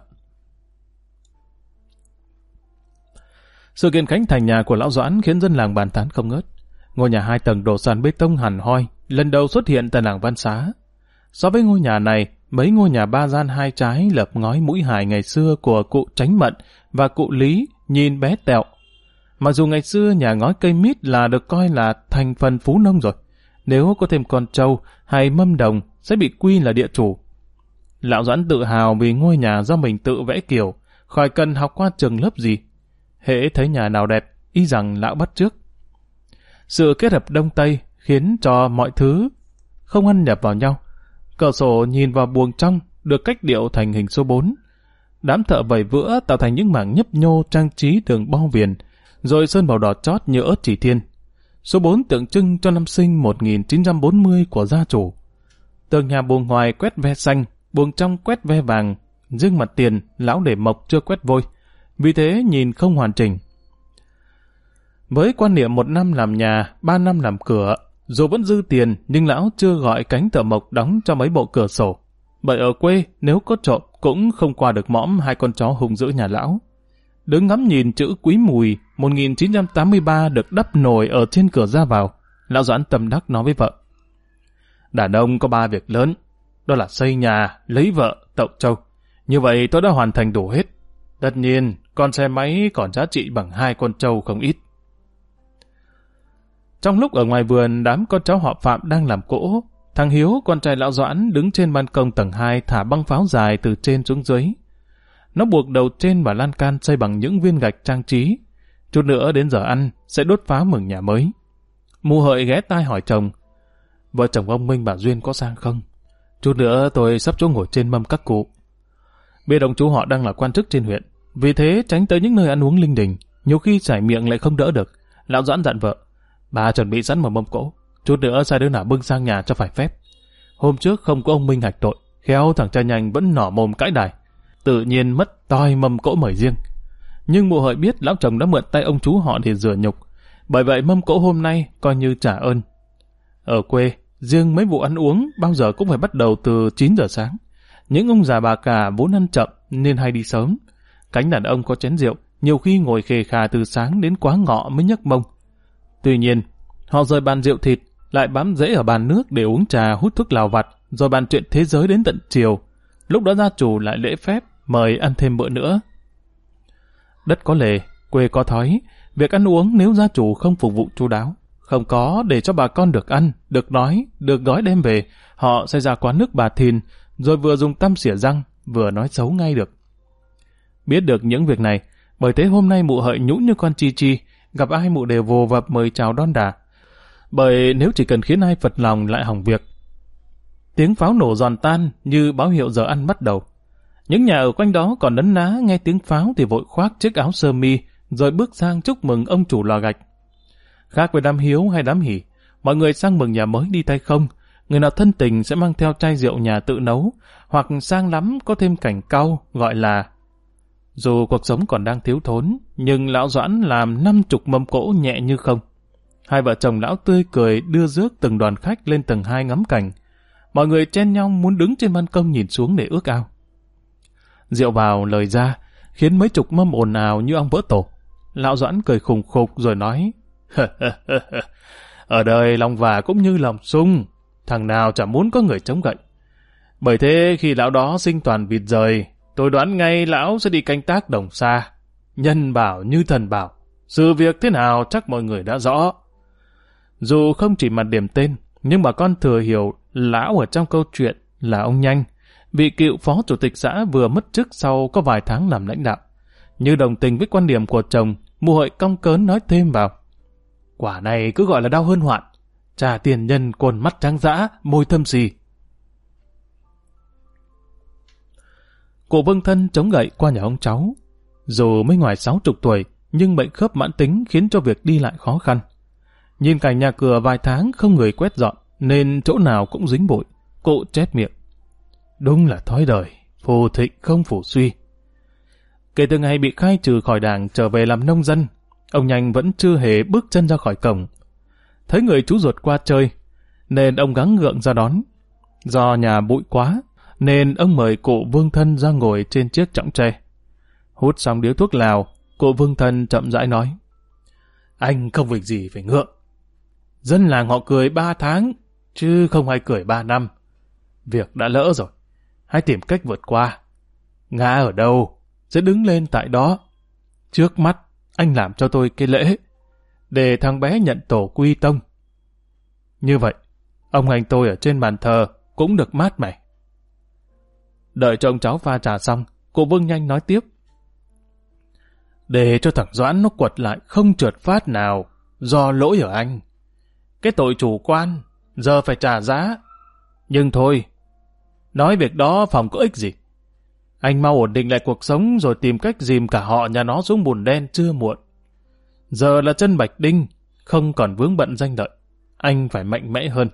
Sự kiện khánh thành nhà của lão Doãn khiến dân làng bàn tán không ngớt. Ngôi nhà 2 tầng đổ sàn bê tông hẳn hoi, lần đầu xuất hiện tại làng Văn Xá. So với ngôi nhà này, mấy ngôi nhà 3 gian 2 trái lợp ngói mũi hài ngày xưa của cụ Tránh Mận và cụ Lý nhìn bé tẹo. Mặc dù ngày xưa nhà ngói cây mít là được coi là thành phần phú nông rồi, nếu có thêm con trâu hay mâm đồng sẽ bị quy là địa chủ. Lão Doãn tự hào vì ngôi nhà do mình tự vẽ kiểu, khỏi cần học qua trường lớp gì. Hễ thấy nhà nào đẹp, y rằng lão bắt chước. Sự kết hợp đông tây khiến cho mọi thứ không ăn nhập vào nhau. Cửa sổ nhìn vào buồng trong được cách điệu thành hình số 4. Đám thợ vẩy vữa tạo thành những mảng nhấp nhô trang trí đường bo viền, rồi sơn màu đỏ chót như ớt chỉ thiên. Số 4 tượng trưng cho năm sinh 1940 của gia chủ. Tường nhà buồng ngoài quét ve xanh, buồng trong quét ve vàng, riêng mặt tiền lão để mộc chưa quét vôi, vì thế nhìn không hoàn chỉnh. Với quan niệm 1 năm làm nhà, 3 năm làm cửa, dù vẫn dư tiền nhưng lão chưa gọi cánh thợ mộc đóng cho mấy bộ cửa sổ. Bởi ở quê nếu có trộm cũng không qua được mõm 2 con chó hung dữ nhà lão. Đứng ngắm nhìn chữ Quý Mùi 1983 được đắp nổi ở trên cửa ra vào, lão Doãn tâm đắc nói với vợ. Đàn ông có 3 việc lớn, đó là xây nhà, lấy vợ, tậu trâu. Như vậy tôi đã hoàn thành đủ hết. Tất nhiên, con xe máy còn giá trị bằng 2 con trâu không ít. Trong lúc ở ngoài vườn, đám con cháu họ Phạm đang làm cỗ, thằng Hiếu, con trai lão Doãn, đứng trên ban công tầng 2 thả băng pháo dài từ trên xuống dưới. Nó buộc đầu trên và lan can xây bằng những viên gạch trang trí. Chút nữa đến giờ ăn, sẽ đốt pháo mừng nhà mới. Mụ Hợi ghé tai hỏi chồng, vợ chồng ông Minh bà Duyên có sang không? Chút nữa tôi sắp chỗ ngồi trên mâm các cụ. Biết ông chú họ đang là quan chức trên huyện, vì thế tránh tới những nơi ăn uống linh đình, nhiều khi chảy miệng lại không đỡ được. Lão Doãn dặn vợ, bà chuẩn bị sẵn một mâm cỗ, chút nữa sai đứa nào bưng sang nhà cho phải phép. Hôm trước không có ông Minh hạch tội, khéo thằng cha nhanh vẫn nỏ mồm cãi đài, tự nhiên mất toi mâm cỗ mời riêng. Nhưng mụ Hợi biết lão chồng đã mượn tay ông chú họ để rửa nhục, bởi vậy mâm cỗ hôm nay coi như trả ơn. Ở quê, riêng mấy vụ ăn uống bao giờ cũng phải bắt đầu từ 9 giờ sáng. Những ông già bà cả vốn ăn chậm nên hay đi sớm. Cánh đàn ông có chén rượu, nhiều khi ngồi khề khà từ sáng đến quá ngọ mới nhấc mông. Tuy nhiên, họ rời bàn rượu thịt, lại bám rễ ở bàn nước để uống trà hút thuốc lào vặt, rồi bàn chuyện thế giới đến tận chiều. Lúc đó gia chủ lại lễ phép, mời ăn thêm bữa nữa. Đất có lề, quê có thói, việc ăn uống nếu gia chủ không phục vụ chu đáo, không có để cho bà con được ăn, được nói, được gói đem về, họ sẽ ra quán nước bà Thìn, rồi vừa dùng tăm xỉa răng, vừa nói xấu ngay được. Biết được những việc này, bởi thế hôm nay mụ Hợi nhũn như con chi chi, gặp ai mụ đều vồ vập mời chào đon đả. Bởi nếu chỉ cần khiến ai phật lòng lại hỏng việc. Tiếng pháo nổ giòn tan như báo hiệu giờ ăn bắt đầu. Những nhà ở quanh đó còn nấn ná nghe tiếng pháo thì vội khoác chiếc áo sơ mi, rồi bước sang chúc mừng ông chủ lò gạch. Khác với đám Hiếu hay đám Hỉ, mọi người sang mừng nhà mới đi tay không. Người nào thân tình sẽ mang theo chai rượu nhà tự nấu, hoặc sang lắm có thêm cảnh cau gọi là. Dù cuộc sống còn đang thiếu thốn, nhưng lão Doãn làm 50 mâm cỗ nhẹ như không. Hai vợ chồng lão tươi cười đưa rước từng đoàn khách lên tầng 2 ngắm cảnh. Mọi người chen nhau muốn đứng trên ban công nhìn xuống để ước ao. Rượu vào lời ra, khiến mấy chục mâm ồn ào như ong vỡ tổ. Lão Doãn cười khùng khục rồi nói, ở đời lòng vả cũng như lòng sung, thằng nào chả muốn có người chống gậy. Bởi thế khi lão đó sinh toàn vịt rời, tôi đoán ngay lão sẽ đi canh tác đồng xa. Nhân bảo như thần bảo, sự việc thế nào chắc mọi người đã rõ. Dù không chỉ mặt điểm tên, nhưng bà con thừa hiểu lão ở trong câu chuyện là ông Nhanh, vị cựu phó chủ tịch xã vừa mất chức sau có vài tháng làm lãnh đạo. Như đồng tình với quan điểm của chồng, mụ Hợi cong cớn nói thêm vào, quả này cứ gọi là đau hơn hoạn, trả tiền nhân quần mắt trắng dã, môi thâm xì. Cụ Vương Thân chống gậy qua nhà ông cháu. Dù mới ngoài 60 tuổi, nhưng bệnh khớp mãn tính khiến cho việc đi lại khó khăn. Nhìn cảnh nhà cửa vài tháng không người quét dọn, nên chỗ nào cũng dính bụi. Cụ chép miệng. Đúng là thói đời, phù thịnh không phù suy. Kể từ ngày bị khai trừ khỏi đảng trở về làm nông dân, ông Nhanh vẫn chưa hề bước chân ra khỏi cổng. Thấy người chú ruột qua chơi, nên ông gắng gượng ra đón. Do nhà bụi quá, nên ông mời cụ Vương Thân ra ngồi trên chiếc chõng tre. Hút xong điếu thuốc lào, cụ Vương Thân chậm rãi nói. Anh không việc gì phải ngượng. Dân làng họ cười 3 tháng, chứ không ai cười 3 năm. Việc đã lỡ rồi, hãy tìm cách vượt qua. Ngã ở đâu, sẽ đứng lên tại đó. Trước mắt, anh làm cho tôi cái lễ, để thằng bé nhận tổ quy tông. Như vậy, ông anh tôi ở trên bàn thờ cũng được mát mẻ. Đợi cho ông cháu pha trà xong, cụ Vương Nhanh nói tiếp. Để cho thằng Doãn nó quật lại không trượt phát nào, do lỗi ở anh. Cái tội chủ quan, giờ phải trả giá. Nhưng thôi, nói việc đó phòng có ích gì. Anh mau ổn định lại cuộc sống rồi tìm cách dìm cả họ nhà nó xuống bùn đen chưa muộn. Giờ là chân Bạch Đinh, không còn vướng bận danh lợi. Anh phải mạnh mẽ hơn.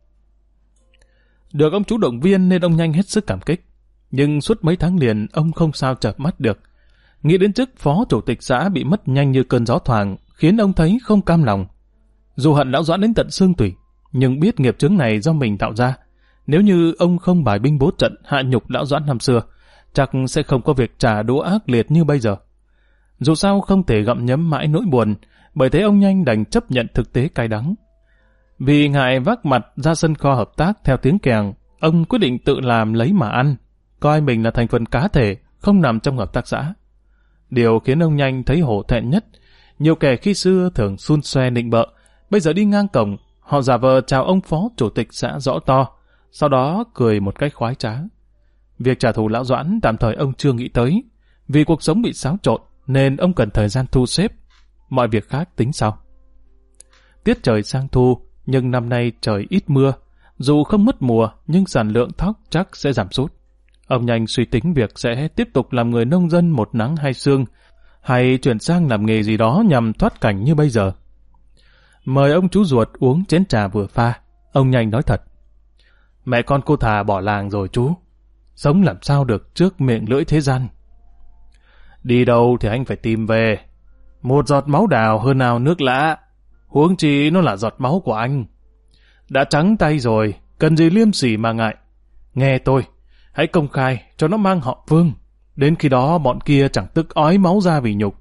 Được ông chú động viên nên ông Nhanh hết sức cảm kích. Nhưng suốt mấy tháng liền ông không sao chợp mắt được. Nghĩ đến chức phó chủ tịch xã bị mất nhanh như cơn gió thoảng, khiến ông thấy không cam lòng. Dù hận lão Doãn đến tận xương tủy, nhưng biết nghiệp chướng này do mình tạo ra. Nếu như ông không bài binh bố trận hạ nhục lão Doãn năm xưa, chắc sẽ không có việc trả đũa ác liệt như bây giờ. Dù sao không thể gặm nhấm mãi nỗi buồn, bởi thế ông Nhanh đành chấp nhận thực tế cay đắng. Vì ngại vác mặt ra sân kho hợp tác theo tiếng kèng, ông quyết định tự làm lấy mà ăn, coi mình là thành phần cá thể, không nằm trong hợp tác xã. Điều khiến ông Nhanh thấy hổ thẹn nhất, nhiều kẻ khi xưa thường xun xoe nịnh bợ, bây giờ đi ngang cổng, họ giả vờ chào ông phó chủ tịch xã rõ to, sau đó cười một cách khoái trá. Việc trả thù lão Doãn tạm thời ông chưa nghĩ tới, vì cuộc sống bị xáo trộn nên ông cần thời gian thu xếp, mọi việc khác tính sau. Tiết trời sang thu, nhưng năm nay trời ít mưa, dù không mất mùa nhưng sản lượng thóc chắc sẽ giảm sút. Ông Nhanh suy tính việc sẽ tiếp tục làm người nông dân một nắng hai sương, hay chuyển sang làm nghề gì đó nhằm thoát cảnh như bây giờ. Mời ông chú ruột uống chén trà vừa pha, ông Nhanh nói thật. Mẹ con cô Thà bỏ làng rồi chú, sống làm sao được trước miệng lưỡi thế gian. Đi đâu thì anh phải tìm về, một giọt máu đào hơn nào nước lã, huống chi nó là giọt máu của anh. Đã trắng tay rồi, cần gì liêm sỉ mà ngại. Nghe tôi, hãy công khai cho nó mang họ Vương, đến khi đó bọn kia chẳng tức ói máu ra vì nhục.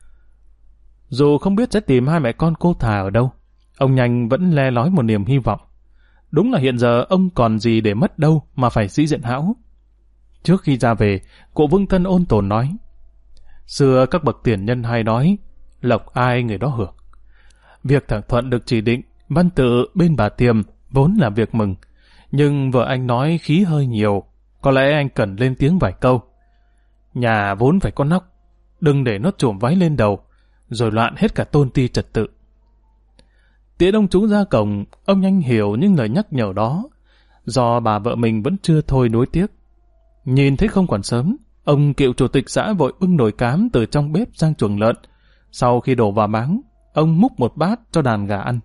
Dù không biết sẽ tìm hai mẹ con cô Thà ở đâu, ông Nhanh vẫn le lói một niềm hy vọng. Đúng là hiện giờ ông còn gì để mất đâu mà phải sĩ diện hão. Trước khi ra về, cụ Vương Thân ôn tồn nói. Xưa các bậc tiền nhân hay nói, lộc ai người đó hưởng. Việc thỏa thuận được chỉ định, văn tự bên bà Tiềm vốn là việc mừng. Nhưng vợ anh nói khí hơi nhiều, có lẽ anh cần lên tiếng vài câu. Nhà vốn phải có nóc, đừng để nó trùm váy lên đầu, rồi loạn hết cả tôn ti trật tự. Tiễn ông chú ra cổng, ông Nhanh hiểu những lời nhắc nhở đó, do bà vợ mình vẫn chưa thôi nuối tiếc. Nhìn thấy không còn sớm, ông cựu chủ tịch xã vội bưng nồi cám từ trong bếp sang chuồng lợn. Sau khi đổ vào máng, ông múc một bát cho đàn gà ăn.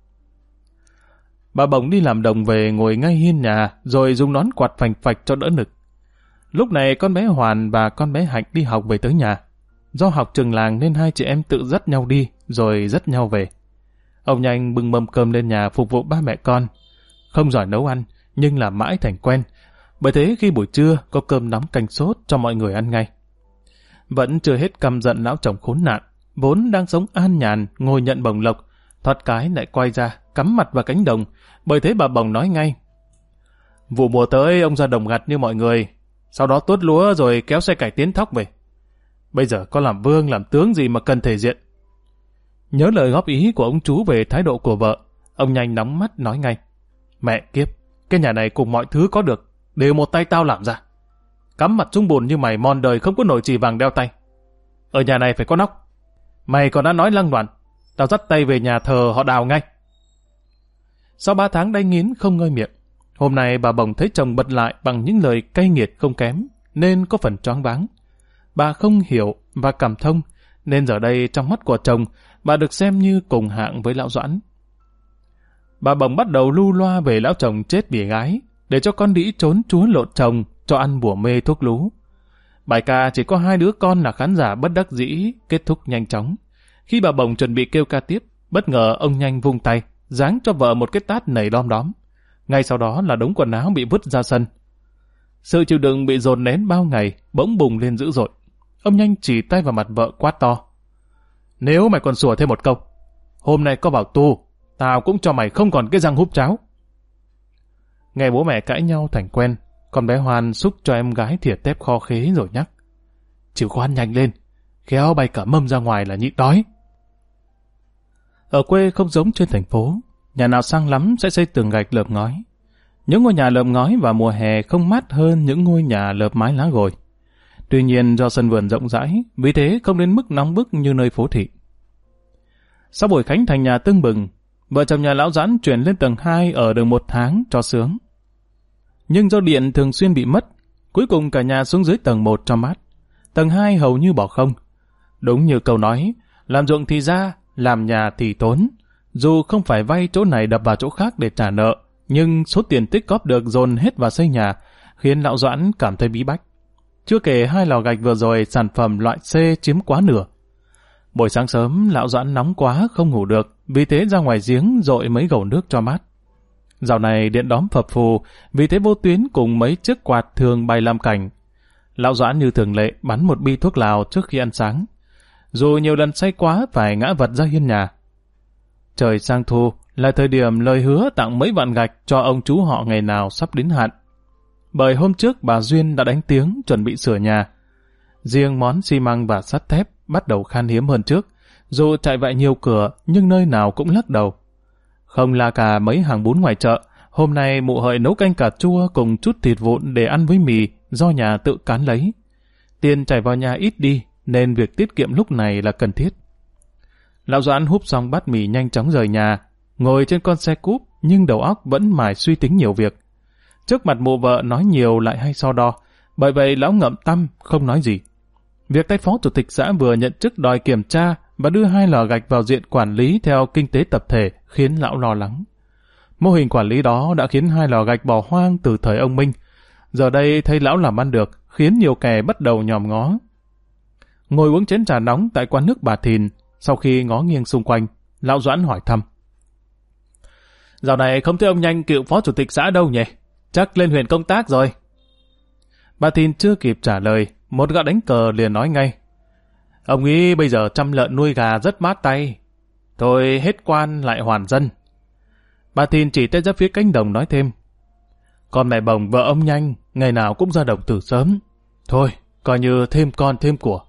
Bà Bồng đi làm đồng về ngồi ngay hiên nhà, rồi dùng nón quạt phành phạch cho đỡ nực. Lúc này con bé Hoàn và con bé Hạnh đi học về tới nhà. Do học trường làng nên hai chị em tự dắt nhau đi, rồi dắt nhau về. Ông Nhanh bưng mâm cơm lên nhà phục vụ ba mẹ con. Không giỏi nấu ăn, nhưng làm mãi thành quen. Bởi thế khi buổi trưa có cơm nóng canh sốt cho mọi người ăn ngay. Vẫn chưa hết căm giận lão chồng khốn nạn, vốn đang sống an nhàn ngồi nhận bồng lộc, thoát cái lại quay ra cắm mặt vào cánh đồng. Bởi thế bà Bồng nói ngay. Vụ mùa tới ông ra đồng gặt như mọi người, sau đó tuốt lúa rồi kéo xe cải tiến thóc về. Bây giờ có làm vương làm tướng gì mà cần thể diện. Nhớ lời góp ý của ông chú về thái độ của vợ, ông Nhanh nóng mắt nói ngay. Mẹ kiếp, cái nhà này cùng mọi thứ có được đều một tay tao làm ra. Cắm mặt xuống bùn như mày mòn đời không có nổi chì vàng đeo tay. Ở nhà này phải có nóc. Mày còn đã nói lăng loàn, tao dắt tay về nhà thờ họ Đào ngay. Sau 3 tháng đay nghiến không ngơi miệng, hôm nay bà Bồng thấy chồng bật lại bằng những lời cay nghiệt không kém. nên có phần choáng váng. Bà không hiểu và cảm thông, nên giờ đây trong mắt của chồng, bà được xem như cùng hạng với lão Doãn. Bà bỗng bắt đầu lu loa về lão chồng chết bỉa gái, để cho con đĩ trốn chúa lộn chồng, cho ăn bùa mê thuốc lú. Bài ca chỉ có 2 đứa con là khán giả bất đắc dĩ, kết thúc nhanh chóng. Khi bà bỗng chuẩn bị kêu ca tiếp, bất ngờ ông Nhanh vung tay, giáng cho vợ một cái tát nảy đom đóm. Ngay sau đó là đống quần áo bị vứt ra sân. Sự chịu đựng bị dồn nén bao ngày bỗng bùng lên dữ dội. Ông Nhanh chỉ tay vào mặt vợ quát to: "Nếu mày còn sủa thêm một câu, hôm nay có vào tù, tao cũng cho mày không còn cái răng húp cháo." Nghe bố mẹ cãi nhau thành quen, con bé Hoan xúc cho em gái thìa tép kho khế rồi nhắc: "Chịu khoan nhanh lên, khéo bay cả mâm ra ngoài là nhịn đói." Ở quê không giống trên thành phố, nhà nào sang lắm sẽ xây tường gạch lợp ngói. Những ngôi nhà lợp ngói vào mùa hè không mát hơn những ngôi nhà lợp mái lá gồi. Tuy nhiên do sân vườn rộng rãi, vì thế không đến mức nóng bức như nơi phố thị. Sau buổi khánh thành nhà tưng bừng, vợ chồng nhà lão Doãn chuyển lên tầng 2 ở được 1 tháng cho sướng. Nhưng do điện thường xuyên bị mất, cuối cùng cả nhà xuống dưới tầng 1 cho mát. Tầng 2 hầu như bỏ không. Đúng như câu nói, làm ruộng thì ra, làm nhà thì tốn. Dù không phải vay chỗ này đập vào chỗ khác để trả nợ, nhưng số tiền tích góp được dồn hết vào xây nhà, khiến lão Doãn cảm thấy bí bách. Chưa kể 2 lò gạch vừa rồi sản phẩm loại C chiếm quá nửa. Buổi sáng sớm, lão Doãn nóng quá không ngủ được, vì thế ra ngoài giếng dội mấy gầu nước cho mát. Dạo này điện đóm phập phù, vì thế vô tuyến cùng mấy chiếc quạt thường bày làm cảnh. Lão Doãn như thường lệ bắn một bi thuốc lào trước khi ăn sáng. Dù nhiều lần say quá phải ngã vật ra hiên nhà. Trời sang thu là thời điểm lời hứa tặng mấy vạn gạch cho ông chú họ ngày nào sắp đến hạn. Bởi hôm trước bà Duyên đã đánh tiếng chuẩn bị sửa nhà. Riêng món xi măng và sắt thép bắt đầu khan hiếm hơn trước. Dù chạy vạy nhiều cửa nhưng nơi nào cũng lắc đầu. Không là cả mấy hàng bún ngoài chợ, hôm nay mụ Hợi nấu canh cà chua cùng chút thịt vụn để ăn với mì do nhà tự cán lấy. Tiền chảy vào nhà ít đi nên việc tiết kiệm lúc này là cần thiết. Lão Doãn húp xong bát mì nhanh chóng rời nhà, ngồi trên con xe cúp nhưng đầu óc vẫn mải suy tính nhiều việc. Trước mặt mụ vợ nói nhiều lại hay so đo, bởi vậy lão ngậm tăm không nói gì. Việc tay phó chủ tịch xã vừa nhận chức đòi kiểm tra và đưa 2 lò gạch vào diện quản lý theo kinh tế tập thể khiến lão lo lắng. Mô hình quản lý đó đã khiến 2 lò gạch bỏ hoang từ thời ông Minh. Giờ đây thấy lão làm ăn được, khiến nhiều kẻ bắt đầu nhòm ngó. Ngồi uống chén trà nóng tại quán nước bà Thìn, sau khi ngó nghiêng xung quanh, lão Doãn hỏi thăm: "Dạo này không thấy ông Nhanh cựu phó chủ tịch xã đâu nhỉ? Chắc lên huyện công tác rồi." Bà Thìn chưa kịp trả lời, một gã đánh cờ liền nói ngay: "Ông nghĩ bây giờ chăm lợn nuôi gà rất mát tay. Thôi hết quan lại hoàn dân." Bà Thìn chỉ tay ra phía cánh đồng nói thêm: "Con mẹ bồng vợ ông Nhanh, ngày nào cũng ra đồng từ sớm. Thôi, coi như thêm con thêm của."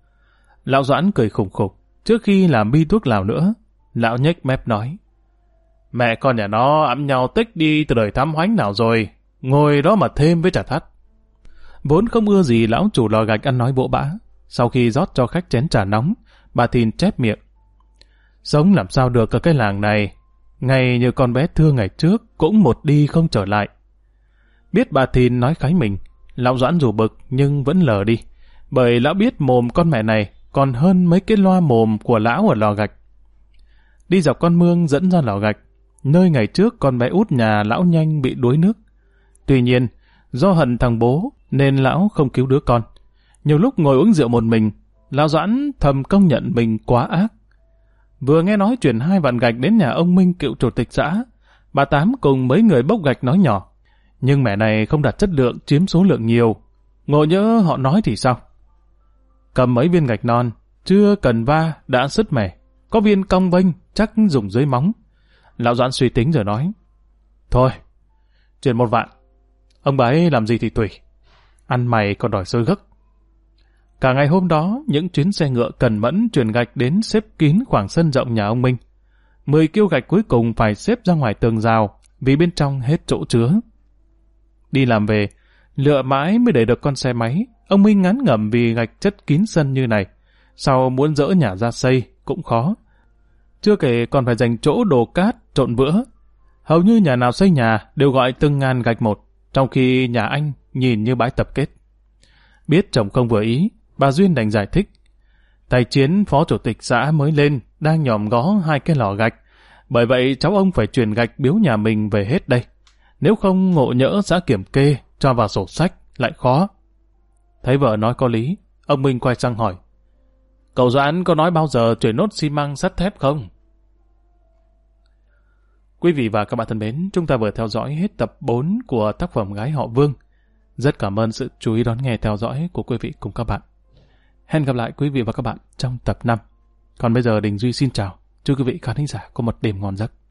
Lão Doãn cười khủng khục. Trước khi làm bi thuốc lào nữa, lão nhếch mép nói: "Mẹ con nhà nó ẵm nhau tích đi từ đời Thám Hoánh nào rồi, ngồi đó mà thêm với trà thắt." Vốn không ưa gì lão chủ lò gạch ăn nói bỗ bã. Sau khi rót cho khách chén trà nóng, bà Thìn chép miệng: "Sống làm sao được ở cái làng này, ngày như con bé Thưa ngày trước cũng một đi không trở lại." Biết bà Thìn nói khái mình, lão Doãn dù bực nhưng vẫn lờ đi, bởi lão biết mồm con mẹ này còn hơn mấy cái loa mồm của lão ở lò gạch. Đi dọc con mương dẫn ra lò gạch, nơi ngày trước con bé út nhà lão Nhanh bị đuối nước. Tuy nhiên, do hận thằng bố nên lão không cứu đứa con. Nhiều lúc ngồi uống rượu một mình, lão Doãn thầm công nhận mình quá ác. Vừa nghe nói chuyển 2 vạn gạch đến nhà ông Minh cựu chủ tịch xã, bà Tám cùng mấy người bốc gạch nói nhỏ: "Nhưng mẹ này không đặt chất lượng chiếm số lượng nhiều. Ngộ nhỡ họ nói thì sao?" Cầm mấy viên gạch non, chưa cần va đã sứt mẻ. Có viên cong vênh chắc dùng dưới móng. Lão Doãn suy tính rồi nói: "Thôi, chuyển 1 vạn. Ông bà ấy làm gì thì tùy. Ăn mày còn đòi xôi gấc." Cả ngày hôm đó, những chuyến xe ngựa cẩn mẫn chuyển gạch đến xếp kín khoảng sân rộng nhà ông Minh. 10 kiêu gạch cuối cùng phải xếp ra ngoài tường rào, vì bên trong hết chỗ chứa. Đi làm về, lựa mãi mới để được con xe máy. Ông Minh ngán ngẩm vì gạch chất kín sân như này. Sau muốn dỡ nhà ra xây cũng khó. Chưa kể còn phải dành chỗ đổ cát, trộn vữa. Hầu như nhà nào xây nhà đều gọi từng ngàn gạch một, trong khi nhà anh nhìn như bãi tập kết. Biết chồng không vừa ý, bà Duyên đành giải thích. Thầy Chiến, phó chủ tịch xã mới lên, đang nhòm ngó 2 cái lò gạch. Bởi vậy cháu ông phải chuyển gạch biếu nhà mình về hết đây. Nếu không ngộ nhỡ xã kiểm kê, cho vào sổ sách, lại khó. Thấy vợ nói có lý, ông Minh quay sang hỏi. Cậu Doãn có nói bao giờ chuyển nốt xi măng sắt thép không? Quý vị và các bạn thân mến, chúng ta vừa theo dõi hết tập 4 của tác phẩm Gái họ Vương. Rất cảm ơn sự chú ý đón nghe theo dõi của quý vị cùng các bạn. Hẹn gặp lại quý vị và các bạn trong tập 5. Còn bây giờ Đình Duy xin chào. Chúc quý vị khán thính giả có một đêm ngon giấc.